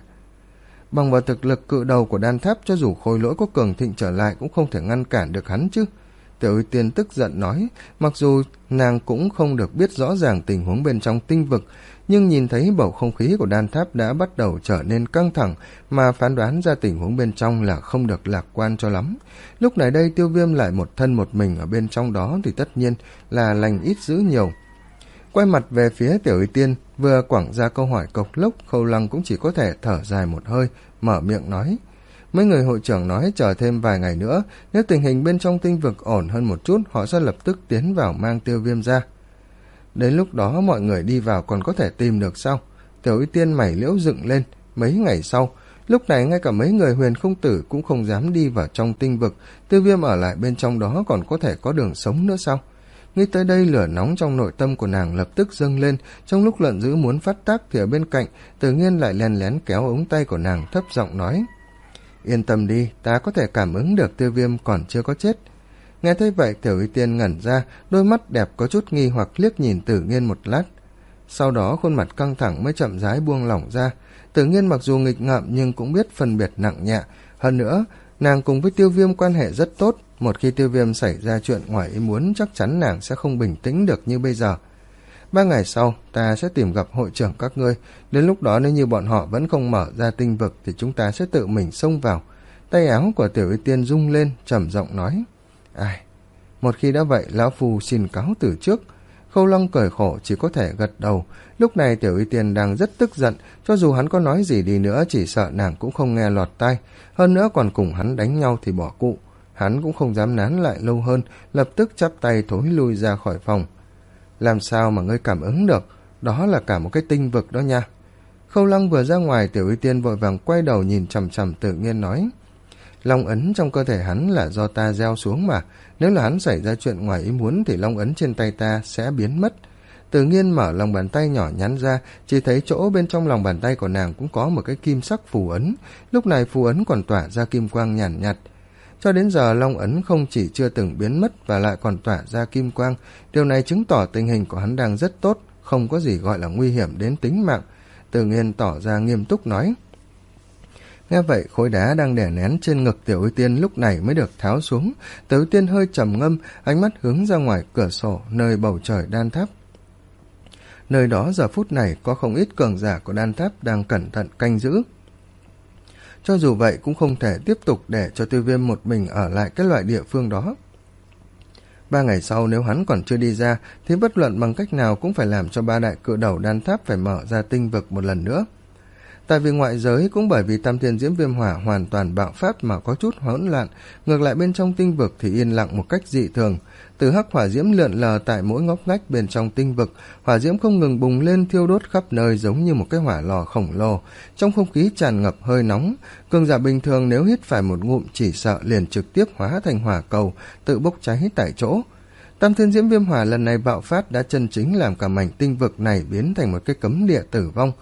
Bằng vào thực lực cự đầu của đan tháp, cho dù Khôi Lỗi có cường thịnh trở lại cũng không thể ngăn cản được hắn chứ. Tiểu Y Tiên tức giận nói, mặc dù nàng cũng không được biết rõ ràng tình huống bên trong tinh vực, nhưng nhìn thấy bầu không khí của đan tháp đã bắt đầu trở nên căng thẳng, mà phán đoán ra tình huống bên trong là không được lạc quan cho lắm. Lúc này đây Tiêu Viêm lại một thân một mình ở bên trong đó thì tất nhiên là lành ít dữ nhiều. Quay mặt về phía Tiểu Y Tiên, vừa quẳng ra câu hỏi cộc lốc, Khâu Lăng cũng chỉ có thể thở dài một hơi, mở miệng nói: mấy người hội trưởng nói chờ thêm vài ngày nữa, nếu tình hình bên trong tinh vực ổn hơn một chút, họ sẽ lập tức tiến vào mang Tiêu Viêm ra. Đến lúc đó mọi người đi vào còn có thể tìm được sao? Tiểu Y Tiên mày liễu dựng lên. Mấy ngày sau, lúc này ngay cả mấy người Huyền Không Tử cũng không dám đi vào trong tinh vực. Tiêu Viêm ở lại bên trong đó còn có thể có đường sống nữa sao? Nghĩ tới đây, lửa nóng trong nội tâm của nàng lập tức dâng lên. Trong lúc lợn dữ muốn phát tác thì ở bên cạnh Tự Nhiên lại len lén kéo ống tay của nàng, thấp giọng nói: yên tâm đi, ta có thể cảm ứng được Tiêu Viêm còn chưa có chết. Nghe thấy vậy, Tiểu Y Tiên ngẩn ra, đôi mắt đẹp có chút nghi hoặc liếc nhìn Tử Nghiên một lát. Sau đó khuôn mặt căng thẳng mới chậm rãi buông lỏng ra. Tử Nghiên mặc dù nghịch ngợm nhưng cũng biết phân biệt nặng nhẹ. Hơn nữa, nàng cùng với Tiêu Viêm quan hệ rất tốt. Một khi Tiêu Viêm xảy ra chuyện ngoài ý muốn, chắc chắn nàng sẽ không bình tĩnh được như bây giờ. Ba ngày sau, ta sẽ tìm gặp hội trưởng các ngươi. Đến lúc đó nếu như bọn họ vẫn không mở ra tinh vực thì chúng ta sẽ tự mình xông vào. Tay áo của Tiểu Y Tiên rung lên, trầm giọng nói: ai, một khi đã vậy, lão phu xin cáo từ trước. Khâu Lăng cười khổ chỉ có thể gật đầu. Lúc này Tiểu Y Tiên đang rất tức giận, cho dù hắn có nói gì đi nữa chỉ sợ nàng cũng không nghe lọt tai, hơn nữa còn cùng hắn đánh nhau thì bỏ cụ. Hắn cũng không dám nán lại lâu hơn, lập tức chắp tay thối lui ra khỏi phòng. Làm sao mà ngươi cảm ứng được? Đó là cả một cái tinh vực đó nha. Khâu Lăng vừa ra ngoài, Tiểu Y Tiên vội vàng quay đầu nhìn chằm chằm Tự Nhiên nói: long ấn trong cơ thể hắn là do ta gieo xuống mà, nếu là hắn xảy ra chuyện ngoài ý muốn thì long ấn trên tay ta sẽ biến mất. Tự Nhiên mở lòng bàn tay nhỏ nhắn ra, chỉ thấy chỗ bên trong lòng bàn tay của nàng cũng có một cái kim sắc phù ấn. Lúc này phù ấn còn tỏa ra kim quang nhàn nhạt, nhạt. Cho đến giờ long ấn không chỉ chưa từng biến mất và lại còn tỏa ra kim quang. Điều này chứng tỏ tình hình của hắn đang rất tốt, không có gì gọi là nguy hiểm đến tính mạng. Tự Nhiên tỏ ra nghiêm túc nói. Nghe vậy, khối đá đang đè nén trên ngực Tiểu Y Tiên lúc này mới được tháo xuống. Tiểu Y Tiên hơi trầm ngâm, ánh mắt hướng ra ngoài cửa sổ nơi bầu trời đan tháp. Nơi đó giờ phút này có không ít cường giả của đan tháp đang cẩn thận canh giữ. Cho dù vậy cũng không thể tiếp tục để cho Tiêu Viêm một mình ở lại cái loại địa phương đó. Ba ngày sau nếu hắn còn chưa đi ra thì bất luận bằng cách nào cũng phải làm cho ba đại cự đầu đan tháp phải mở ra tinh vực một lần nữa. Tại vì ngoại giới cũng bởi vì Tam Thiên Diễm Viêm Hỏa hoàn toàn bạo phát mà có chút hỗn loạn, ngược lại bên trong tinh vực thì yên lặng một cách dị thường. Từ hắc hỏa diễm lượn lờ tại mỗi ngóc ngách bên trong tinh vực, hỏa diễm không ngừng bùng lên thiêu đốt khắp nơi giống như một cái hỏa lò khổng lồ. Trong không khí tràn ngập hơi nóng, cường giả bình thường nếu hít phải một ngụm chỉ sợ liền trực tiếp hóa thành hỏa cầu, tự bốc cháy tại chỗ. Tam Thiên Diễm Viêm Hỏa lần này bạo phát đã chân chính làm cả mảnh tinh vực này biến thành một cái cấm địa tử vong.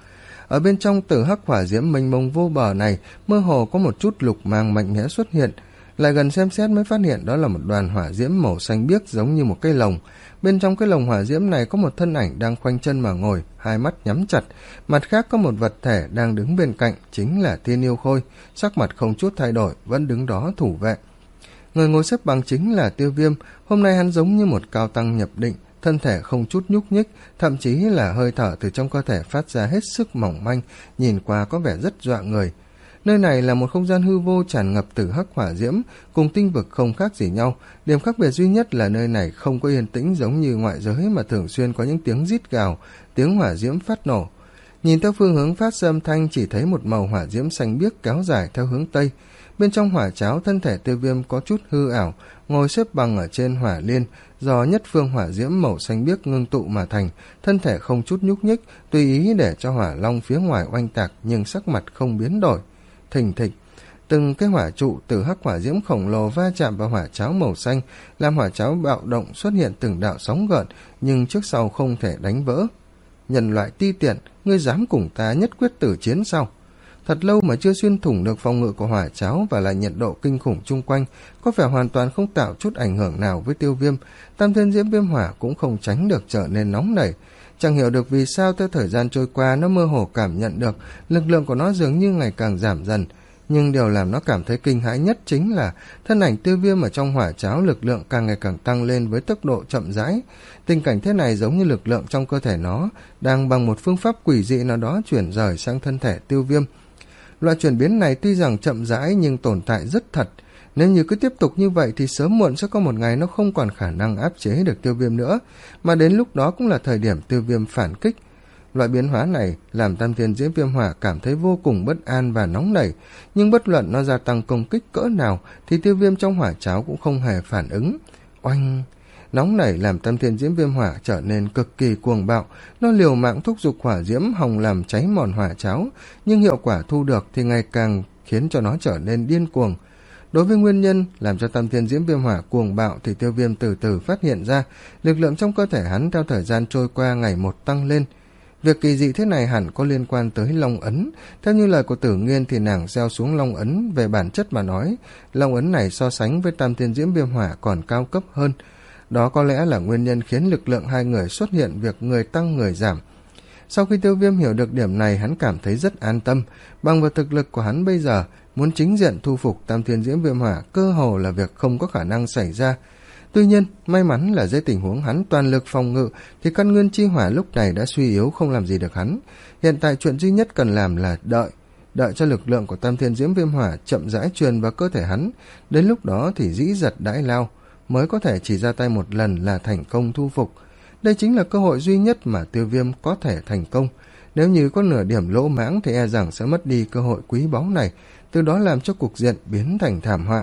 Ở bên trong tử hắc hỏa diễm mênh mông vô bờ này, mơ hồ có một chút lục mang mạnh mẽ xuất hiện. Lại gần xem xét mới phát hiện đó là một đoàn hỏa diễm màu xanh biếc giống như một cái lồng. Bên trong cái lồng hỏa diễm này có một thân ảnh đang khoanh chân mà ngồi, hai mắt nhắm chặt. Mặt khác có một vật thể đang đứng bên cạnh, chính là Thiên Yêu Khôi, sắc mặt không chút thay đổi, vẫn đứng đó thủ vệ. Người ngồi xếp bằng chính là Tiêu Viêm. Hôm nay hắn giống như một cao tăng nhập định, thân thể không chút nhúc nhích, thậm chí là hơi thở từ trong cơ thể phát ra hết sức mỏng manh, nhìn qua có vẻ rất dọa người. Nơi này là một không gian hư vô tràn ngập tử hắc hỏa diễm, cùng tinh vực không khác gì nhau. Điểm khác biệt duy nhất là nơi này không có yên tĩnh giống như ngoại giới mà thường xuyên có những tiếng rít gào, tiếng hỏa diễm phát nổ. Nhìn theo phương hướng phát ra âm thanh, chỉ thấy một màu hỏa diễm xanh biếc kéo dài theo hướng tây. Bên trong hỏa cháo, thân thể Tiêu Viêm có chút hư ảo, ngồi xếp bằng ở trên hỏa liên, do nhất phương hỏa diễm màu xanh biếc ngưng tụ mà thành, thân thể không chút nhúc nhích, tùy ý để cho hỏa long phía ngoài oanh tạc, nhưng sắc mặt không biến đổi. Thình thịch, từng cái hỏa trụ từ hắc hỏa diễm khổng lồ va chạm vào hỏa cháo màu xanh, làm hỏa cháo bạo động, xuất hiện từng đạo sóng gợn, nhưng trước sau không thể đánh vỡ. Nhân loại ti tiện, ngươi dám cùng ta nhất quyết tử chiến sao? Thật lâu mà chưa xuyên thủng được phòng ngự của hỏa cháo, và lại nhiệt độ kinh khủng chung quanh có vẻ hoàn toàn không tạo chút ảnh hưởng nào với Tiêu Viêm. Tam thiên diễm viêm hỏa cũng không tránh được trở nên nóng nảy. Chẳng hiểu được vì sao theo thời gian trôi qua, nó mơ hồ cảm nhận được lực lượng của nó dường như ngày càng giảm dần. Nhưng điều làm nó cảm thấy kinh hãi nhất chính là thân ảnh Tiêu Viêm ở trong hỏa cháo lực lượng càng ngày càng tăng lên với tốc độ chậm rãi. Tình cảnh thế này giống như lực lượng trong cơ thể nó đang bằng một phương pháp quỷ dị nào đó chuyển rời sang thân thể Tiêu Viêm. Loại chuyển biến này tuy rằng chậm rãi nhưng tồn tại rất thật. Nếu như cứ tiếp tục như vậy thì sớm muộn sẽ có một ngày nó không còn khả năng áp chế được Tiêu Viêm nữa, mà đến lúc đó cũng là thời điểm Tiêu Viêm phản kích. Loại biến hóa này làm tam thiên diễm viêm hỏa cảm thấy vô cùng bất an và nóng nảy, nhưng bất luận nó gia tăng công kích cỡ nào thì Tiêu Viêm trong hỏa cháo cũng không hề phản ứng. Oanh! Nóng nảy làm tam thiên diễm viêm hỏa trở nên cực kỳ cuồng bạo, nó liều mạng thúc giục hỏa diễm hồng làm cháy mòn hỏa cháo, nhưng hiệu quả thu được thì ngày càng khiến cho nó trở nên điên cuồng. Đối với nguyên nhân làm cho tam thiên diễm viêm hỏa cuồng bạo thì Tiêu Viêm từ từ phát hiện ra, lực lượng trong cơ thể hắn theo thời gian trôi qua ngày một tăng lên. Việc kỳ dị thế này hẳn có liên quan tới Long Ấn. Theo như lời của Tử Nghiên thì nàng gieo xuống Long Ấn, về bản chất mà nói, Long Ấn này so sánh với tam thiên diễm viêm hỏa còn cao cấp hơn. Đó có lẽ là nguyên nhân khiến lực lượng hai người xuất hiện việc người tăng người giảm. Sau khi Tiêu Viêm hiểu được điểm này, hắn cảm thấy rất an tâm. Bằng vào thực lực của hắn bây giờ, muốn chính diện thu phục tam thiên diễm viêm hỏa cơ hồ là việc không có khả năng xảy ra. Tuy nhiên, may mắn là dưới tình huống hắn toàn lực phòng ngự thì căn nguyên chi hỏa lúc này đã suy yếu, không làm gì được hắn. Hiện tại chuyện duy nhất cần làm là đợi, đợi cho lực lượng của tam thiên diễm viêm hỏa chậm rãi truyền vào cơ thể hắn. Đến lúc đó thì dĩ giật đãi lao, mới có thể chỉ ra tay một lần là thành công thu phục. Đây chính là cơ hội duy nhất mà Tiêu Viêm có thể thành công. Nếu như có nửa điểm lỗ mãng thì e rằng sẽ mất đi cơ hội quý báu này, từ đó làm cho cục diện biến thành thảm họa.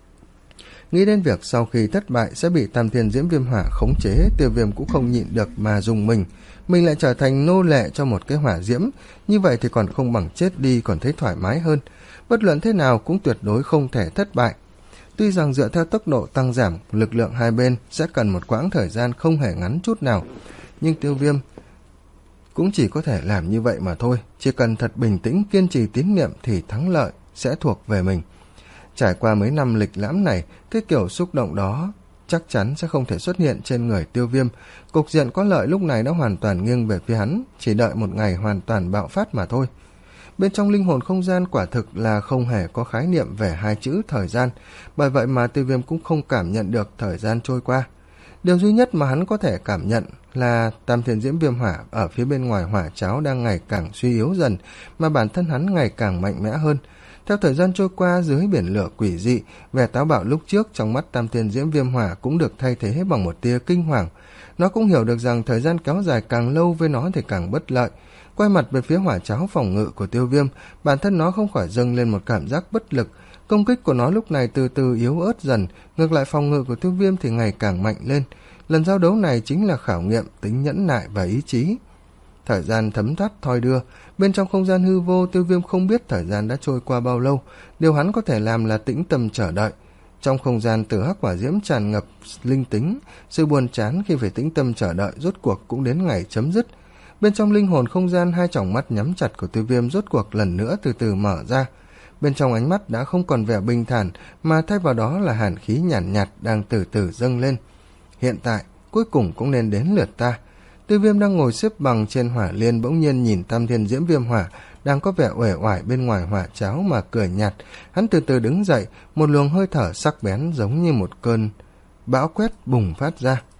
Nghĩ đến việc sau khi thất bại sẽ bị tam thiên diễm viêm hỏa khống chế, Tiêu Viêm cũng không nhịn được mà dùng mình. Mình lại trở thành nô lệ cho một cái hỏa diễm, như vậy thì còn không bằng chết đi còn thấy thoải mái hơn. Bất luận thế nào cũng tuyệt đối không thể thất bại. Tuy rằng dựa theo tốc độ tăng giảm, lực lượng hai bên sẽ cần một quãng thời gian không hề ngắn chút nào, nhưng Tiêu Viêm cũng chỉ có thể làm như vậy mà thôi. Chỉ cần thật bình tĩnh kiên trì tín niệm thì thắng lợi sẽ thuộc về mình. Trải qua mấy năm lịch lãm này, cái kiểu xúc động đó chắc chắn sẽ không thể xuất hiện trên người Tiêu Viêm. Cục diện có lợi lúc này đã hoàn toàn nghiêng về phía hắn, chỉ đợi một ngày hoàn toàn bạo phát mà thôi. Bên trong linh hồn không gian quả thực là không hề có khái niệm về hai chữ thời gian, bởi vậy mà Tiêu Viêm cũng không cảm nhận được thời gian trôi qua. Điều duy nhất mà hắn có thể cảm nhận là tam thiên diễm viêm hỏa ở phía bên ngoài hỏa cháo đang ngày càng suy yếu dần, mà bản thân hắn ngày càng mạnh mẽ hơn. Theo thời gian trôi qua, dưới biển lửa quỷ dị, vẻ táo bạo lúc trước trong mắt tam thiên diễm viêm hỏa cũng được thay thế bằng một tia kinh hoàng. Nó cũng hiểu được rằng thời gian kéo dài càng lâu với nó thì càng bất lợi. Quay mặt về phía hỏa cháo phòng ngự của Tiêu Viêm, bản thân nó không khỏi dâng lên một cảm giác bất lực. Công kích của nó lúc này từ từ yếu ớt dần, ngược lại phòng ngự của Tiêu Viêm thì ngày càng mạnh lên. Lần giao đấu này chính là khảo nghiệm tính nhẫn nại và ý chí. Thời gian thấm thoát thoi đưa, bên trong không gian hư vô, Tiêu Viêm không biết thời gian đã trôi qua bao lâu. Điều hắn có thể làm là tĩnh tâm chờ đợi. Trong không gian tử hắc hỏa diễm tràn ngập linh tính, sự buồn chán khi phải tĩnh tâm chờ đợi rốt cuộc cũng đến ngày chấm dứt. Bên trong linh hồn không gian, hai tròng mắt nhắm chặt của Tiêu Viêm rốt cuộc lần nữa từ từ mở ra. Bên trong ánh mắt đã không còn vẻ bình thản, mà thay vào đó là hàn khí nhàn nhạt, nhạt đang từ từ dâng lên. Hiện tại, cuối cùng cũng nên đến lượt ta. Tiêu Viêm đang ngồi xếp bằng trên hỏa liên bỗng nhiên nhìn Tam Thiên Diễm Viêm Hỏa đang có vẻ uể oải bên ngoài hỏa cháo mà cười nhạt. Hắn từ từ đứng dậy, một luồng hơi thở sắc bén giống như một cơn bão quét bùng phát ra.